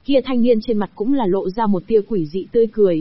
Kia thanh niên trên mặt cũng là lộ ra một tia quỷ dị tươi cười.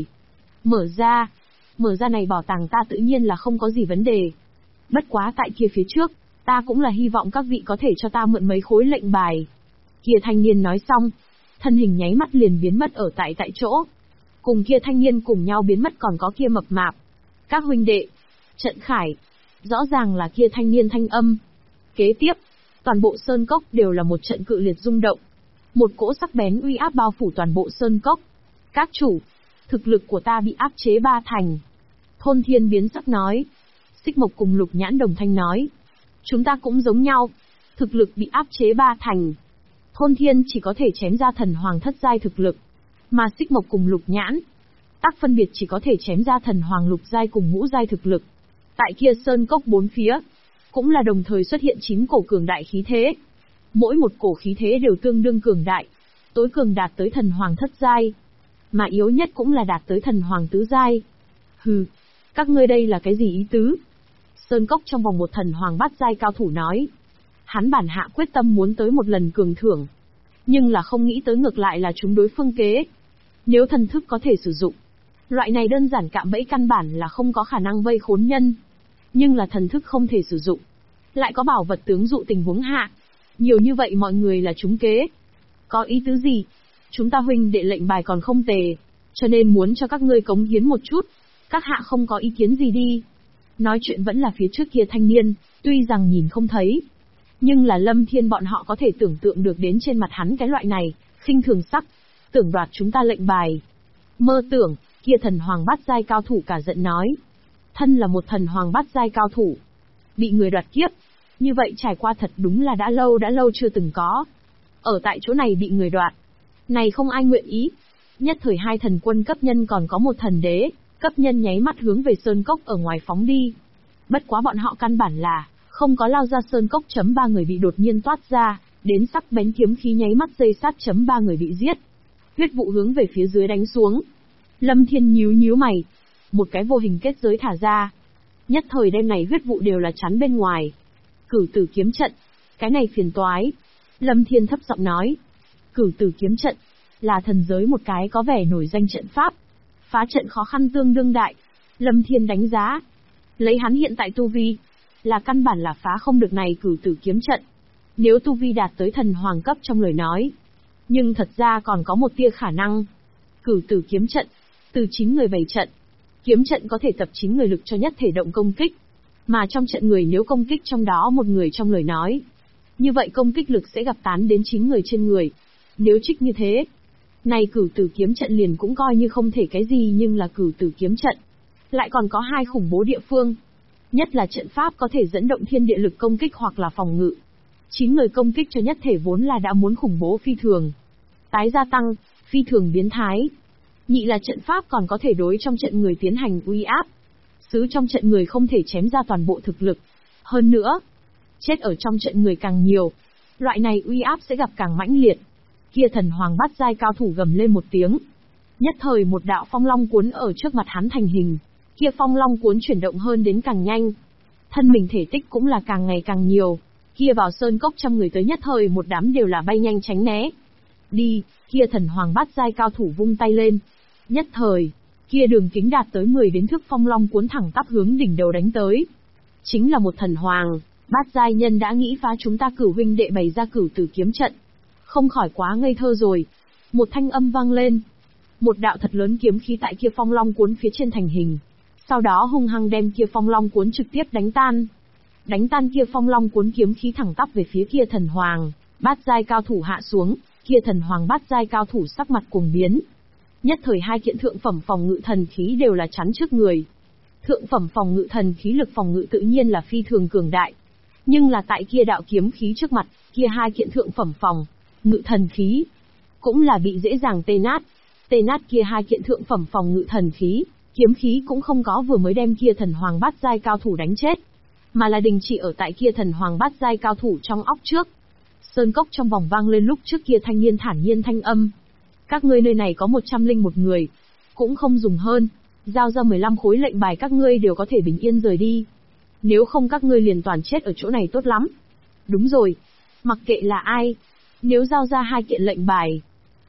Mở ra này bảo tàng ta tự nhiên là không có gì vấn đề. Bất quá tại kia phía trước, ta cũng là hy vọng các vị có thể cho ta mượn mấy khối lệnh bài. Kia thanh niên nói xong, thân hình nháy mắt liền biến mất ở tại chỗ. Cùng kia thanh niên cùng nhau biến mất còn có kia mập mạp. Các huynh đệ, trận khải. Rõ ràng là kia thanh niên thanh âm. Kế tiếp, toàn bộ sơn cốc đều là một trận cự liệt rung động. Một cỗ sắc bén uy áp bao phủ toàn bộ sơn cốc. Các chủ, thực lực của ta bị áp chế 3 thành. Thôn Thiên biến sắc nói. Xích Mộc cùng Lục Nhãn đồng thanh nói. Chúng ta cũng giống nhau. Thực lực bị áp chế 3 thành. Thôn Thiên chỉ có thể chém ra thần hoàng thất giai thực lực. Mà Xích Mộc cùng Lục Nhãn, tác phân biệt chỉ có thể chém ra thần hoàng lục giai cùng ngũ giai thực lực. Tại kia sơn cốc bốn phía, cũng là đồng thời xuất hiện 9 cổ cường đại khí thế. Mỗi một cổ khí thế đều tương đương cường đại. Tối cường đạt tới thần hoàng thất giai. Mà yếu nhất cũng là đạt tới thần hoàng tứ giai. Hừ, các ngươi đây là cái gì ý tứ? Sơn cốc trong vòng một thần hoàng bát giai cao thủ nói. Hắn bản hạ quyết tâm muốn tới một lần cường thưởng. Nhưng là không nghĩ tới ngược lại là chúng đối phương kế. Nếu thần thức có thể sử dụng, loại này đơn giản cạm bẫy căn bản là không có khả năng vây khốn nhân. Nhưng là thần thức không thể sử dụng, lại có bảo vật tướng dụ tình huống hạ. Nhiều như vậy mọi người là trúng kế. Có ý tứ gì? Chúng ta huynh đệ lệnh bài còn không tề, cho nên muốn cho các ngươi cống hiến một chút. Các hạ không có ý kiến gì đi. Nói chuyện vẫn là phía trước kia thanh niên, tuy rằng nhìn không thấy. Nhưng là Lâm Thiên bọn họ có thể tưởng tượng được đến trên mặt hắn cái loại này, khinh thường sắc, tưởng đoạt chúng ta lệnh bài. Mơ tưởng, kia thần hoàng bát giai cao thủ cả giận nói. Thân là một thần hoàng bát giai cao thủ, bị người đoạt kiếp, như vậy trải qua thật đúng là đã lâu chưa từng có. Ở tại chỗ này bị người đoạt, này không ai nguyện ý. Nhất thời 2 thần quân cấp nhân còn có một thần đế, cấp nhân nháy mắt hướng về sơn cốc ở ngoài phóng đi. Bất quá bọn họ căn bản là không có lao ra sơn cốc. 3 người bị đột nhiên toát ra, đến sắc bén kiếm khí nháy mắt dây sát. 3 người bị giết. Huyết vụ hướng về phía dưới đánh xuống. Lâm Thiên nhíu mày, một cái vô hình kết giới thả ra. Nhất thời đêm này huyết vụ đều là chắn bên ngoài. Cửu tử kiếm trận, cái này phiền toái. Lâm Thiên thấp giọng nói. Cửu tử kiếm trận là thần giới một cái có vẻ nổi danh trận pháp. Phá trận khó khăn tương đương đại. Lâm Thiên đánh giá, lấy hắn hiện tại tu vi, là căn bản là phá không được này cửu tử kiếm trận. Nếu tu vi đạt tới thần hoàng cấp trong lời nói. Nhưng thật ra còn có một tia khả năng. Cửu tử kiếm trận, từ 9 người bày trận. Kiếm trận có thể tập 9 người lực cho nhất thể động công kích. Mà trong trận người nếu công kích trong đó một người trong lời nói, như vậy công kích lực sẽ gặp tán đến 9 người trên người. Nếu trích như thế, này cửu tử kiếm trận liền cũng coi như không thể cái gì, nhưng là cửu tử kiếm trận lại còn có 2 khủng bố địa phương. Nhất là trận pháp có thể dẫn động thiên địa lực công kích hoặc là phòng ngự. 9 người công kích cho nhất thể vốn là đã muốn khủng bố phi thường. Tái gia tăng, phi thường biến thái. Nhị là trận pháp còn có thể đối trong trận người tiến hành uy áp. Xứ trong trận người không thể chém ra toàn bộ thực lực. Hơn nữa, chết ở trong trận người càng nhiều, loại này uy áp sẽ gặp càng mãnh liệt. Kia thần hoàng bát giai cao thủ gầm lên một tiếng. Nhất thời một đạo phong long cuốn ở trước mặt hắn thành hình. Kia phong long cuốn chuyển động hơn đến càng nhanh. Thân mình thể tích cũng là càng ngày càng nhiều. Kia vào sơn cốc 100 người tới nhất thời một đám đều là bay nhanh tránh né. Đi, kia thần hoàng bát giai cao thủ vung tay lên. Nhất thời, kia đường kính đạt tới 10 đến thước phong long cuốn thẳng tắp hướng đỉnh đầu đánh tới. Chính là một thần hoàng bát giai nhân đã nghĩ phá chúng ta Cửu huynh đệ bày ra cửu tử kiếm trận. Không khỏi quá ngây thơ rồi. Một thanh âm vang lên. Một đạo thật lớn kiếm khí tại kia phong long cuốn phía trên thành hình. Sau đó hung hăng đem kia phong long cuốn trực tiếp đánh tan. Đánh tan kia phong long cuốn kiếm khí thẳng tắp về phía kia thần hoàng bát giai cao thủ hạ xuống. Kia thần hoàng bát giai cao thủ sắc mặt cuồng biến. Nhất thời 2 kiện thượng phẩm phòng ngự thần khí đều là chắn trước người. Thượng phẩm phòng ngự thần khí lực phòng ngự tự nhiên là phi thường cường đại. Nhưng là tại kia đạo kiếm khí trước mặt, kia 2 kiện thượng phẩm phòng ngự thần khí cũng là bị dễ dàng tê nát. Tê nát kia 2 kiện thượng phẩm phòng ngự thần khí, kiếm khí cũng không có vừa mới đem kia thần hoàng bát giai cao thủ đánh chết, mà là đình chỉ ở tại kia thần hoàng bát giai cao thủ trong óc trước. Sơn cốc trong vòng vang lên lúc trước kia thanh niên thản nhiên thanh âm. Các ngươi nơi này có 101 người, cũng không dùng hơn, giao ra 15 khối lệnh bài các ngươi đều có thể bình yên rời đi. Nếu không các ngươi liền toàn chết ở chỗ này tốt lắm. Đúng rồi, mặc kệ là ai, nếu giao ra 2 kiện lệnh bài,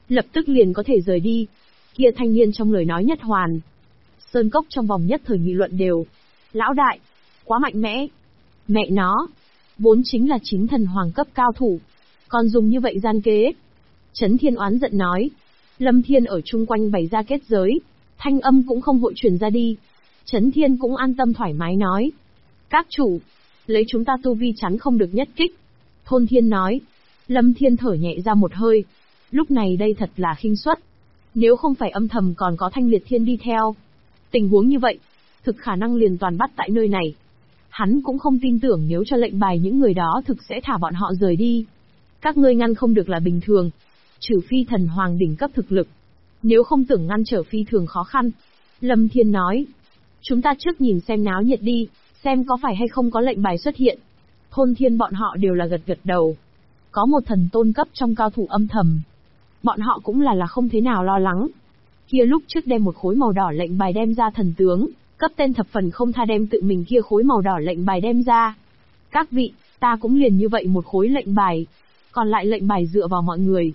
lập tức liền có thể rời đi. Kia thanh niên trong lời nói nhất hoàn. Sơn cốc trong vòng nhất thời nghị luận đều. Lão đại, quá mạnh mẽ. Mẹ nó, vốn chính là chính thần hoàng cấp cao thủ. Còn dùng như vậy gian kế. Trấn Thiên oán giận nói. Lâm Thiên ở chung quanh bày ra kết giới. Thanh âm cũng không hội truyền ra đi. Trấn Thiên cũng an tâm thoải mái nói. Các chủ, lấy chúng ta tu vi chắn không được nhất kích. Thôn Thiên nói. Lâm Thiên thở nhẹ ra một hơi. Lúc này đây thật là khinh suất. Nếu không phải âm thầm còn có Thanh Liệt Thiên đi theo. Tình huống như vậy, thực khả năng liền toàn bắt tại nơi này. Hắn cũng không tin tưởng nếu cho lệnh bài những người đó thực sẽ thả bọn họ rời đi. Các ngươi ngăn không được là bình thường. Trừ phi thần hoàng đỉnh cấp thực lực. Nếu không tưởng ngăn trở phi thường khó khăn. Lâm Thiên nói. Chúng ta trước nhìn xem náo nhiệt đi, xem có phải hay không có lệnh bài xuất hiện. Thôn Thiên bọn họ đều là gật gật đầu. Có một thần tôn cấp trong cao thủ âm thầm. Bọn họ cũng là không thế nào lo lắng. Kia lúc trước đem một khối màu đỏ lệnh bài đem ra thần tướng, cấp tên thập phần không tha đem tự mình kia khối màu đỏ lệnh bài đem ra. Các vị, ta cũng liền như vậy một khối lệnh bài. Còn lại lệnh bài dựa vào mọi người.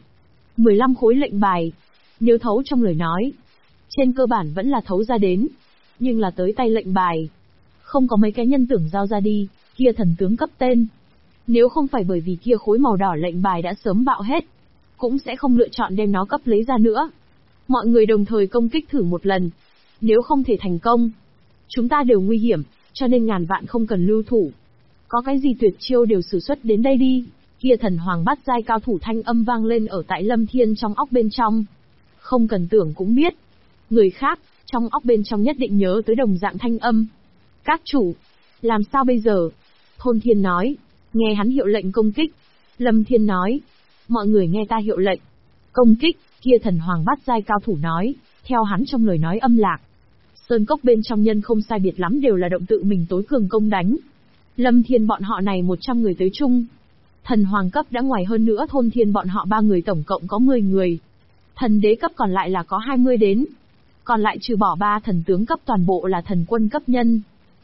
15 khối lệnh bài. Nếu thấu trong lời nói, trên cơ bản vẫn là thấu ra đến. Nhưng là tới tay lệnh bài. Không có mấy cái nhân tưởng giao ra đi, kia thần tướng cấp tên. Nếu không phải bởi vì kia khối màu đỏ lệnh bài đã sớm bạo hết, cũng sẽ không lựa chọn đem nó cấp lấy ra nữa. Mọi người đồng thời công kích thử một lần. Nếu không thể thành công, chúng ta đều nguy hiểm, cho nên ngàn vạn không cần lưu thủ. Có cái gì tuyệt chiêu đều sử xuất đến đây đi. Kia thần hoàng bát giai cao thủ thanh âm vang lên ở tại Lâm Thiên trong óc bên trong. Không cần tưởng cũng biết. Người khác, trong óc bên trong nhất định nhớ tới đồng dạng thanh âm. Các chủ, làm sao bây giờ? Thôn Thiên nói. Nghe hắn hiệu lệnh công kích. Lâm Thiên nói. Mọi người nghe ta hiệu lệnh. Công kích, kia thần hoàng bát giai cao thủ nói, theo hắn trong lời nói âm lạc. Sơn cốc bên trong nhân không sai biệt lắm đều là động tự mình tối cường công đánh. Lâm Thiên bọn họ này 100 người tới chung. Thần hoàng cấp đã ngoài hơn nữa Thôn Thiên bọn họ 3 người tổng cộng có 10 người. Thần đế cấp còn lại là có 20 đến. Còn lại trừ bỏ 3 thần tướng cấp toàn bộ là thần quân cấp nhân.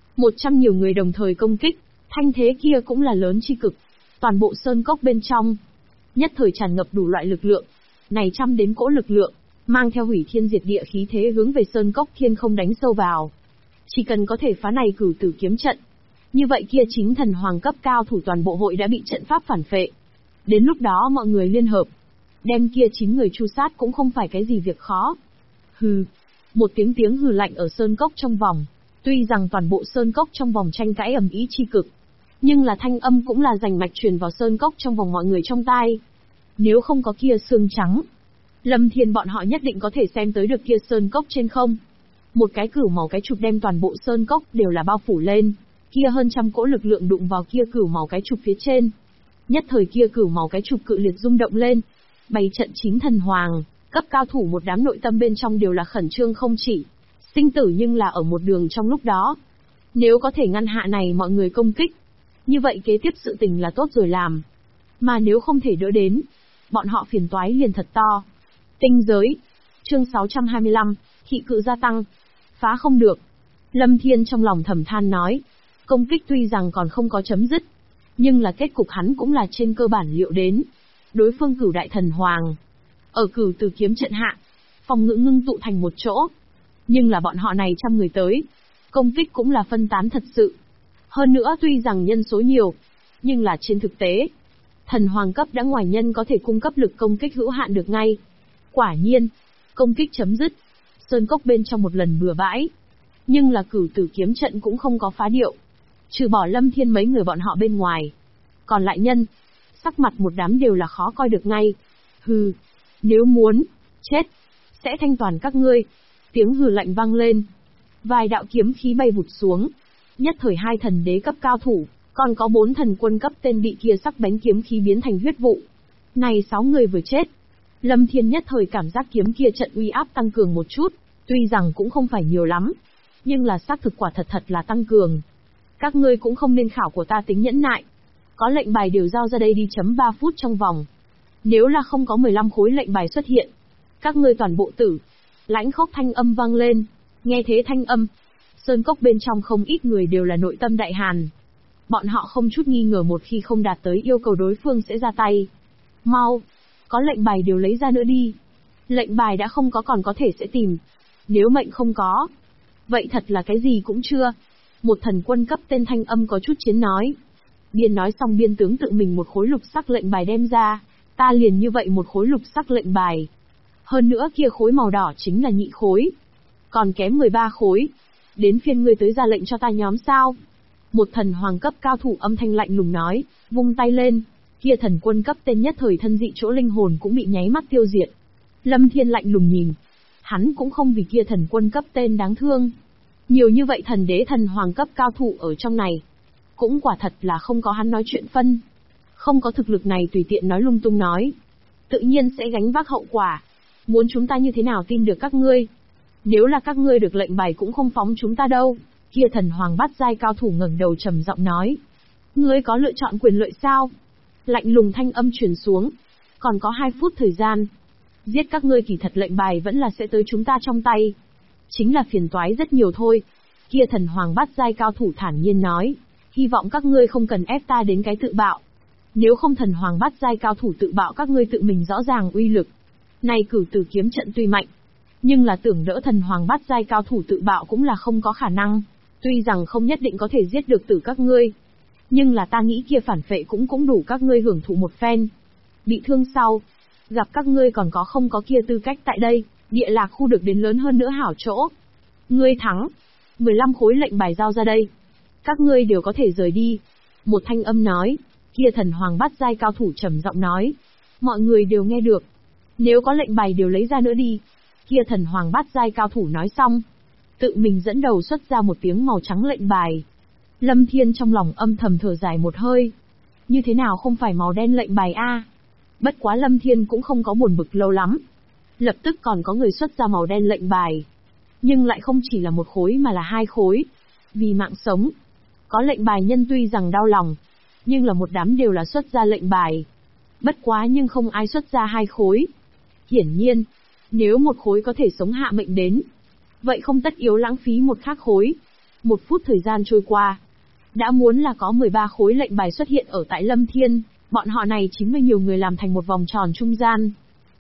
100 nhiều người đồng thời công kích, thanh thế kia cũng là lớn chi cực. Toàn bộ sơn cốc bên trong, nhất thời tràn ngập đủ loại lực lượng. Này trăm đến cỗ lực lượng, mang theo hủy thiên diệt địa khí thế hướng về sơn cốc thiên không đánh sâu vào. Chỉ cần có thể phá này cửu tử kiếm trận, như vậy kia chính thần hoàng cấp cao thủ toàn bộ hội đã bị trận pháp phản phệ. Đến lúc đó mọi người liên hợp, đem kia 9 người tru sát cũng không phải cái gì việc khó. Hừ, một tiếng hừ lạnh ở sơn cốc trong vòng. Tuy rằng toàn bộ sơn cốc trong vòng tranh cãi ầm ĩ chi cực, nhưng là thanh âm cũng là rành mạch truyền vào sơn cốc trong vòng mọi người trong tai. Nếu không có kia xương trắng, Lâm Thiên bọn họ nhất định có thể xem tới được kia sơn cốc trên không. Một cái cửu màu cái trục đem toàn bộ sơn cốc đều là bao phủ lên, kia hơn trăm cỗ lực lượng đụng vào kia cửu màu cái trục phía trên. Nhất thời kia cửu màu cái trục cự liệt rung động lên, bày trận chính thần hoàng, cấp cao thủ một đám nội tâm bên trong đều là khẩn trương không chỉ. Sinh tử nhưng là ở một đường trong lúc đó. Nếu có thể ngăn hạ này mọi người công kích, như vậy kế tiếp sự tình là tốt rồi làm. Mà nếu không thể đỡ đến, bọn họ phiền toái liền thật to. Tinh giới. Chương 625, thị cự gia tăng. Phá không được. Lâm Thiên trong lòng thầm than nói. Công kích tuy rằng còn không có chấm dứt, nhưng là kết cục hắn cũng là trên cơ bản liệu đến. Đối phương cửu đại thần hoàng, ở cửu tử kiếm trận hạ, phòng ngự ngưng tụ thành một chỗ. Nhưng là bọn họ này trăm người tới, công kích cũng là phân tán thật sự. Hơn nữa tuy rằng nhân số nhiều, nhưng là trên thực tế, thần hoàng cấp đã ngoài nhân có thể cung cấp lực công kích hữu hạn được ngay. Quả nhiên, công kích chấm dứt, sơn cốc bên trong một lần bừa bãi. Nhưng là cửu tử kiếm trận cũng không có phá điệu. Trừ bỏ Lâm Thiên mấy người bọn họ bên ngoài. Còn lại nhân, sắc mặt một đám đều là khó coi được ngay. Hừ, nếu muốn, chết, sẽ thanh toàn các ngươi. Tiếng hừ lạnh vang lên. Vài đạo kiếm khí bay vụt xuống. Nhất thời 2 thần đế cấp cao thủ, còn có 4 thần quân cấp tên bị kia sắc bén kiếm khí biến thành huyết vụ. Này 6 người vừa chết. Lâm Thiên nhất thời cảm giác kiếm kia trận uy áp tăng cường một chút, tuy rằng cũng không phải nhiều lắm, nhưng là xác thực quả thật là tăng cường. Các ngươi cũng không nên khảo của ta tính nhẫn nại. Có lệnh bài đều giao ra đây đi chấm 3 phút trong vòng. Nếu là không có 15 khối lệnh bài xuất hiện, các ngươi toàn bộ tử. Lãnh khốc thanh âm vang lên. Nghe thế thanh âm, sơn cốc bên trong không ít người đều là nội tâm đại hàn. Bọn họ không chút nghi ngờ một khi không đạt tới yêu cầu đối phương sẽ ra tay. Mau, có lệnh bài đều lấy ra nữa đi. Lệnh bài đã không có còn có thể sẽ tìm. Nếu mệnh không có, vậy thật là cái gì cũng chưa. Một thần quân cấp tên Thanh Âm có chút chiến nói. Biên nói xong biên tướng tự mình một khối lục sắc lệnh bài đem ra, ta liền như vậy một khối lục sắc lệnh bài. Hơn nữa kia khối màu đỏ chính là nhị khối. Còn kém 13 khối. Đến phiên ngươi tới ra lệnh cho ta nhóm sao? Một thần hoàng cấp cao thủ âm thanh lạnh lùng nói, vung tay lên. Kia thần quân cấp tên nhất thời thân dị chỗ linh hồn cũng bị nháy mắt tiêu diệt. Lâm Thiên lạnh lùng nhìn. Hắn cũng không vì kia thần quân cấp tên đáng thương. Nhiều như vậy thần đế thần hoàng cấp cao thủ ở trong này. Cũng quả thật là không có hắn nói chuyện phân. Không có thực lực này tùy tiện nói lung tung nói. Tự nhiên sẽ gánh vác hậu quả. Muốn chúng ta như thế nào tin được các ngươi? Nếu là các ngươi được lệnh bài cũng không phóng chúng ta đâu. Kia thần hoàng bát giai cao thủ ngẩng đầu trầm giọng nói. Ngươi có lựa chọn quyền lợi sao? Lạnh lùng thanh âm truyền xuống. Còn có 2 phút thời gian. Giết các ngươi kỳ thật lệnh bài vẫn là sẽ tới chúng ta trong tay. Chính là phiền toái rất nhiều thôi. Kia thần hoàng bát giai cao thủ thản nhiên nói. Hy vọng các ngươi không cần ép ta đến cái tự bạo. Nếu không thần hoàng bát giai cao thủ tự bạo các ngươi tự mình rõ ràng uy lực. Này cửu tử kiếm trận tuy mạnh, nhưng là tưởng đỡ thần hoàng bát giai cao thủ tự bạo cũng là không có khả năng. Tuy rằng không nhất định có thể giết được tử các ngươi, nhưng là ta nghĩ kia phản phệ cũng đủ các ngươi hưởng thụ một phen. Bị thương sau, gặp các ngươi còn có không có kia tư cách tại đây, địa lạc khu được đến lớn hơn nữa hảo chỗ. Ngươi thắng, 15 khối lệnh bài giao ra đây. Các ngươi đều có thể rời đi. Một thanh âm nói, kia thần hoàng bát giai cao thủ trầm giọng nói. Mọi người đều nghe được. Nếu có lệnh bài đều lấy ra nữa đi. Kia thần hoàng bát giai cao thủ nói xong. Tự mình dẫn đầu xuất ra một tiếng màu trắng lệnh bài. Lâm Thiên trong lòng âm thầm thở dài một hơi. Như thế nào không phải màu đen lệnh bài a? Bất quá Lâm Thiên cũng không có buồn bực lâu lắm. Lập tức còn có người xuất ra màu đen lệnh bài. Nhưng lại không chỉ là một khối mà là 2 khối. Vì mạng sống. Có lệnh bài nhân tuy rằng đau lòng, nhưng là một đám đều là xuất ra lệnh bài. Bất quá nhưng không ai xuất ra 2 khối. Hiển nhiên, nếu một khối có thể sống hạ mệnh đến, vậy không tất yếu lãng phí một khác khối. 1 phút thời gian trôi qua, đã muốn là có 13 khối lệnh bài xuất hiện ở tại Lâm Thiên, bọn họ này chính là nhiều người làm thành một vòng tròn trung gian.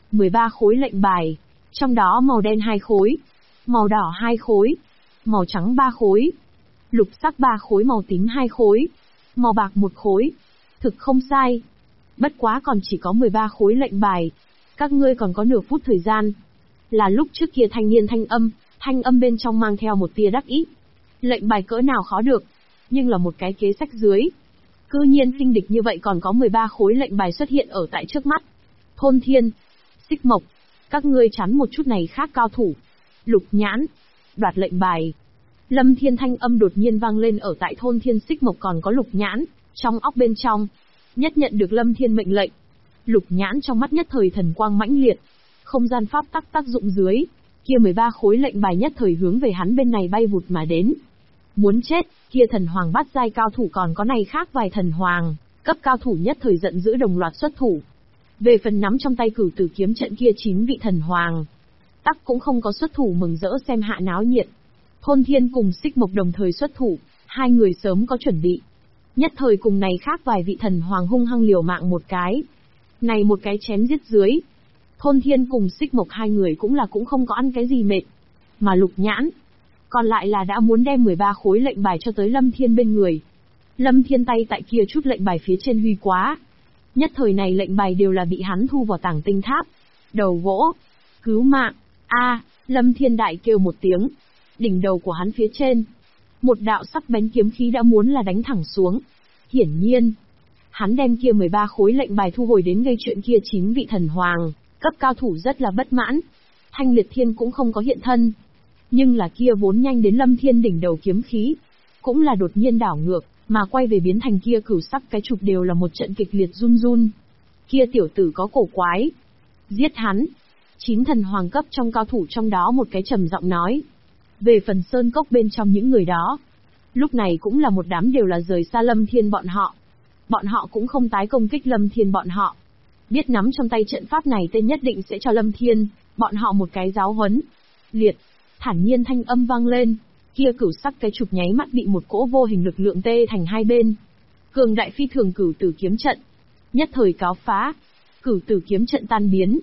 13 khối lệnh bài, trong đó màu đen 2 khối, màu đỏ 2 khối, màu trắng 3 khối, lục sắc 3 khối, màu tím 2 khối, màu bạc 1 khối. Thực không sai. Bất quá còn chỉ có 13 khối lệnh bài. Các ngươi còn có nửa phút thời gian. Là lúc trước kia thanh niên thanh âm bên trong mang theo một tia đắc ý. Lệnh bài cỡ nào khó được, nhưng là một cái kế sách dưới. Cư nhiên khinh địch như vậy còn có 13 khối lệnh bài xuất hiện ở tại trước mắt. Thôn Thiên, Xích Mộc, các ngươi chắn một chút này khác cao thủ. Lục Nhãn, đoạt lệnh bài. Lâm Thiên thanh âm đột nhiên vang lên ở tại Thôn Thiên, Xích Mộc còn có Lục Nhãn, trong óc bên trong. Nhất nhận được Lâm Thiên mệnh lệnh. Lục Nhãn trong mắt nhất thời thần quang mãnh liệt. Không gian pháp tắc tác dụng dưới, kia 13 khối lệnh bài nhất thời hướng về hắn bên này bay vụt mà đến. Muốn chết, kia thần hoàng bát giai cao thủ còn có này khác vài thần hoàng, cấp cao thủ nhất thời giận dữ đồng loạt xuất thủ. Về phần nắm trong tay cửu tử kiếm trận kia 9 vị thần hoàng, tắc cũng không có xuất thủ mừng rỡ xem hạ náo nhiệt. Thôn Thiên cùng Xích Mộc đồng thời xuất thủ, 2 người sớm có chuẩn bị. Nhất thời cùng này khác vài vị thần hoàng hung hăng liều mạng một cái. Này một cái chém giết dưới. Thôn Thiên cùng Xích Mộc 2 người cũng không có ăn cái gì mệt. Mà Lục Nhãn, còn lại là đã muốn đem 13 khối lệnh bài cho tới Lâm Thiên bên người. Lâm Thiên tay tại kia chút lệnh bài phía trên huy quá. Nhất thời này lệnh bài đều là bị hắn thu vào tàng tinh tháp. Đầu vỗ. Cứu mạng. Lâm Thiên đại kêu một tiếng. Đỉnh đầu của hắn phía trên, một đạo sắc bén kiếm khí đã muốn là đánh thẳng xuống. Hiển nhiên, hắn đem kia 13 khối lệnh bài thu hồi đến gây chuyện kia 9 vị thần hoàng, cấp cao thủ rất là bất mãn. Thanh Liệt Thiên cũng không có hiện thân. Nhưng là kia vốn nhanh đến Lâm Thiên đỉnh đầu kiếm khí, cũng là đột nhiên đảo ngược, mà quay về biến thành kia cửu sắc cái trục đều là một trận kịch liệt run run. Kia tiểu tử có cổ quái. Giết hắn. 9 thần hoàng cấp trong cao thủ trong đó một cái trầm giọng nói. Về phần sơn cốc bên trong những người đó, lúc này cũng là một đám đều là rời xa Lâm Thiên bọn họ. Bọn họ cũng không tái công kích Lâm Thiên bọn họ. Biết nắm trong tay trận pháp này tên nhất định sẽ cho Lâm Thiên, bọn họ một cái giáo huấn. Liệt, thản nhiên thanh âm vang lên, kia cửu sắc cái trục nháy mắt bị một cỗ vô hình lực lượng tê thành 2 bên. Cường đại phi thường cửu tử kiếm trận, nhất thời cáo phá, cửu tử kiếm trận tan biến.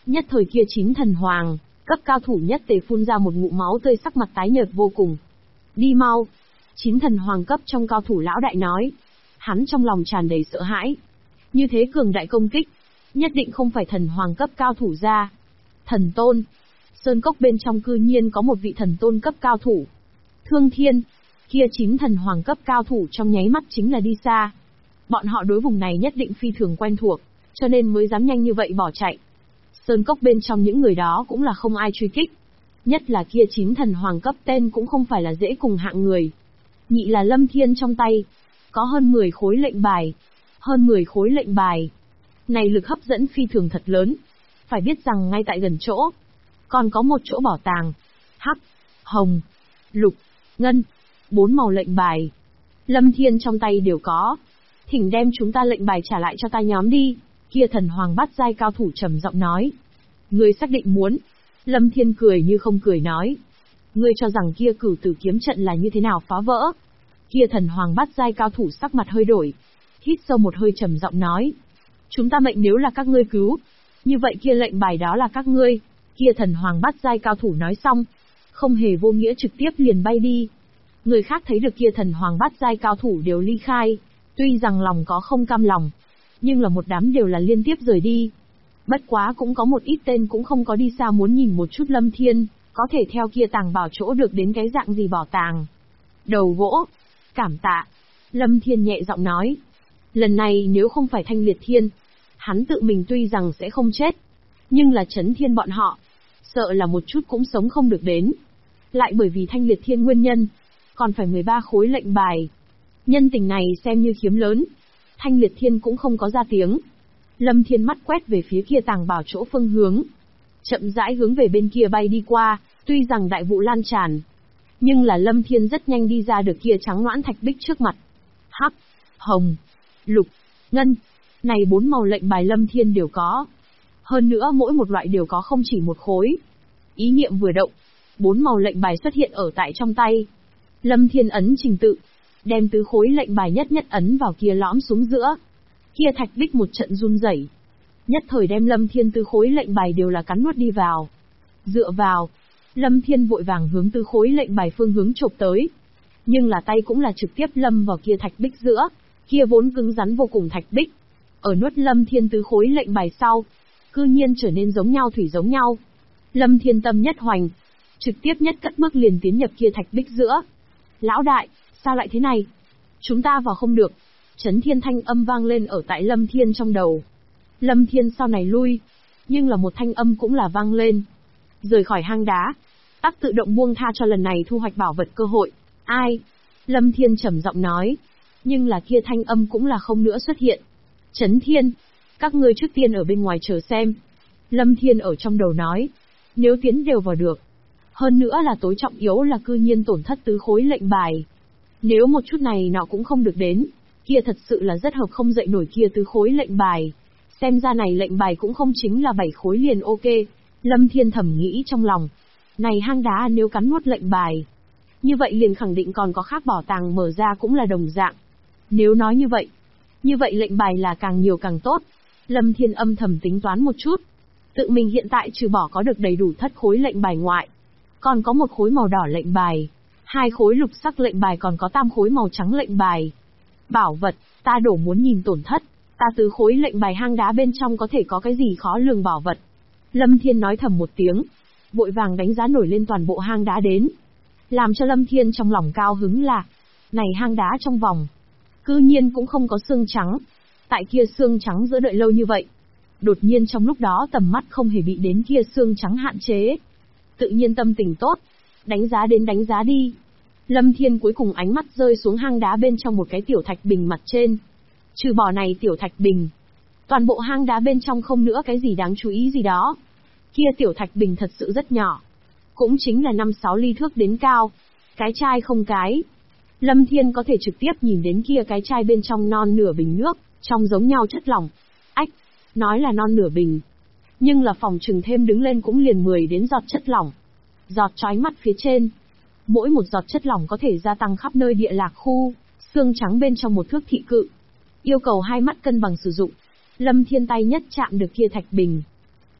Nhất thời kia 9 thần hoàng, cấp cao thủ nhất tề phun ra một ngụm máu tươi, sắc mặt tái nhợt vô cùng. Đi mau! 9 thần hoàng cấp trong cao thủ lão đại nói. Hắn trong lòng tràn đầy sợ hãi. Như thế cường đại công kích, nhất định không phải thần hoàng cấp cao thủ ra. Thần tôn! Sơn cốc bên trong cư nhiên có một vị thần tôn cấp cao thủ. Thương Thiên! Kia 9 thần hoàng cấp cao thủ trong nháy mắt chính là đi xa. Bọn họ đối vùng này nhất định phi thường quen thuộc, cho nên mới dám nhanh như vậy bỏ chạy. Sơn cốc bên trong những người đó cũng là không ai truy kích. Nhất là kia 9 thần hoàng cấp tên cũng không phải là dễ cùng hạng người. Nhị là Lâm Thiên trong tay, có hơn 10 khối lệnh bài. Hơn 10 khối lệnh bài. Này lực hấp dẫn phi thường thật lớn. Phải biết rằng ngay tại gần chỗ, còn có một chỗ bảo tàng. Hắc, hồng, lục, ngân, 4 màu lệnh bài. Lâm Thiên trong tay đều có. Thỉnh đem chúng ta lệnh bài trả lại cho ta nhóm đi. Kia thần hoàng bát giai cao thủ trầm giọng nói. Ngươi xác định muốn? Lâm Thiên cười như không cười nói. Ngươi cho rằng kia cửu tử kiếm trận là như thế nào phá vỡ? Kia thần hoàng bát giai cao thủ sắc mặt hơi đổi. Hít sâu một hơi trầm giọng nói. Chúng ta mệnh nếu là các ngươi cứu, như vậy kia lệnh bài đó là các ngươi. Kia thần hoàng bát giai cao thủ nói xong, không hề vô nghĩa trực tiếp liền bay đi. Người khác thấy được kia thần hoàng bát giai cao thủ đều ly khai, tuy rằng lòng có không cam lòng, nhưng là một đám đều là liên tiếp rời đi. Bất quá cũng có một ít tên cũng không có đi xa, muốn nhìn một chút Lâm Thiên, có thể theo kia tàng bảo chỗ được đến cái dạng gì bảo tàng. Đầu gỗ, cảm tạ. Lâm Thiên nhẹ giọng nói. Lần này nếu không phải Thanh Liệt Thiên, hắn tự mình tuy rằng sẽ không chết, nhưng là Chấn Thiên bọn họ, sợ là một chút cũng sống không được đến. Lại bởi vì Thanh Liệt Thiên nguyên nhân, còn phải 13 khối lệnh bài. Nhân tình này xem như khiếm lớn. Thanh Liệt Thiên cũng không có ra tiếng. Lâm Thiên mắt quét về phía kia tàng bảo chỗ phương hướng. Chậm rãi hướng về bên kia bay đi qua, tuy rằng đại vụ lan tràn. Nhưng là Lâm Thiên rất nhanh đi ra được kia trắng noãn thạch bích trước mặt. Hắc, hồng, lục, ngân. Này 4 màu lệnh bài Lâm Thiên đều có. Hơn nữa mỗi một loại đều có không chỉ một khối. Ý niệm vừa động, 4 màu lệnh bài xuất hiện ở tại trong tay. Lâm Thiên ấn trình tự, đem tứ khối lệnh bài nhất nhất ấn vào kia lõm xuống giữa. Kia thạch bích một trận run rẩy, nhất thời đem Lâm Thiên tứ khối lệnh bài đều là cắn nuốt đi vào. Dựa vào, Lâm Thiên vội vàng hướng tứ khối lệnh bài phương hướng chộp tới. Nhưng là tay cũng là trực tiếp lâm vào kia thạch bích giữa, kia vốn cứng rắn vô cùng thạch bích. Ở nuốt Lâm Thiên tứ khối lệnh bài sau, cư nhiên trở nên giống nhau thủy giống nhau. Lâm Thiên tâm nhất hoành, trực tiếp nhất cất bước liền tiến nhập kia thạch bích giữa. Lão đại, sao lại thế này? Chúng ta vào không được. Chấn Thiên thanh âm vang lên ở tại Lâm Thiên trong đầu. Lâm Thiên sau này lui, nhưng là một thanh âm cũng là vang lên. Rời khỏi hang đá, tắc tự động buông tha cho lần này thu hoạch bảo vật cơ hội. Ai? Lâm Thiên trầm giọng nói. Nhưng là kia thanh âm cũng là không nữa xuất hiện. Chấn Thiên, các ngươi trước tiên ở bên ngoài chờ xem. Lâm Thiên ở trong đầu nói. Nếu tiến đều vào được. Hơn nữa là tối trọng yếu là cư nhiên tổn thất tứ khối lệnh bài. Nếu một chút này nọ cũng không được đến, kia thật sự là rất hợp không dậy nổi kia tứ khối lệnh bài. Xem ra này lệnh bài cũng không chính là 7 khối liền ok. Lâm Thiên thầm nghĩ trong lòng. Này hang đá nếu cắn nuốt lệnh bài, như vậy liền khẳng định còn có khác bảo tàng mở ra cũng là đồng dạng. Nếu nói như vậy lệnh bài là càng nhiều càng tốt. Lâm Thiên âm thầm tính toán một chút. Tự mình hiện tại trừ bỏ có được đầy đủ thất khối lệnh bài ngoại, còn có một khối màu đỏ lệnh bài, 2 khối lục sắc lệnh bài, còn có 8 khối màu trắng lệnh bài. Bảo vật, ta đổ muốn nhìn tổn thất, ta tứ khối lệnh bài hang đá bên trong có thể có cái gì khó lường bảo vật. Lâm Thiên nói thầm một tiếng, vội vàng đánh giá nổi lên toàn bộ hang đá đến. Làm cho Lâm Thiên trong lòng cao hứng là, này hang đá trong vòng, cư nhiên cũng không có xương trắng. Tại kia xương trắng giữa đợi lâu như vậy, đột nhiên trong lúc đó tầm mắt không hề bị đến kia xương trắng hạn chế. Tự nhiên tâm tình tốt, đánh giá đến đánh giá đi. Lâm Thiên cuối cùng ánh mắt rơi xuống hang đá bên trong một cái tiểu thạch bình mặt trên. Trừ bỏ này tiểu thạch bình, toàn bộ hang đá bên trong không nữa cái gì đáng chú ý gì đó. Kia tiểu thạch bình thật sự rất nhỏ, cũng chính là 5-6 ly thước đến cao, cái chai không cái. Lâm Thiên có thể trực tiếp nhìn đến kia cái chai bên trong non nửa bình nước, trong giống nhau chất lỏng. Ách, nói là non nửa bình, nhưng là phòng trừng thêm đứng lên cũng liền 10 đến giọt chất lỏng. Giọt chói mắt phía trên. Mỗi một giọt chất lỏng có thể gia tăng khắp nơi địa lạc khu, xương trắng bên trong một thước thị cự. Yêu cầu 2 mắt cân bằng sử dụng. Lâm Thiên tay nhất chạm được kia thạch bình.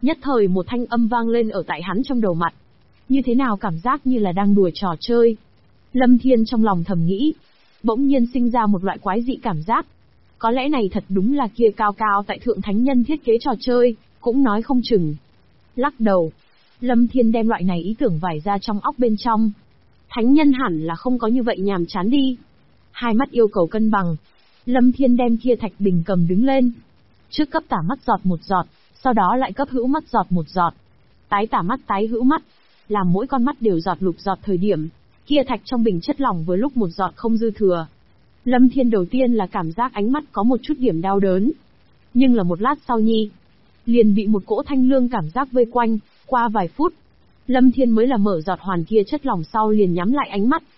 Nhất thời một thanh âm vang lên ở tại hắn trong đầu mặt. Như thế nào cảm giác như là đang đùa trò chơi. Lâm Thiên trong lòng thầm nghĩ. Bỗng nhiên sinh ra một loại quái dị cảm giác. Có lẽ này thật đúng là kia cao cao tại thượng thánh nhân thiết kế trò chơi, cũng nói không chừng. Lắc đầu. Lâm Thiên đem loại này ý tưởng vải ra trong óc bên trong. Thánh nhân hẳn là không có như vậy nhàm chán đi. Hai mắt yêu cầu cân bằng. Lâm Thiên đem kia thạch bình cầm đứng lên. Trước cấp tả mắt giọt một giọt, sau đó lại cấp hữu mắt giọt một giọt. Tái tả mắt tái hữu mắt. Làm mỗi con mắt đều giọt lục giọt thời điểm, kia thạch trong bình chất lỏng vừa lúc một giọt không dư thừa. Lâm Thiên đầu tiên là cảm giác ánh mắt có một chút điểm đau đớn. Nhưng là một lát sau nhi, liền bị một cỗ thanh lương cảm giác vây quanh, qua vài phút. Lâm Thiên mới là mở giọt hoàn kia chất lỏng sau liền nhắm lại ánh mắt.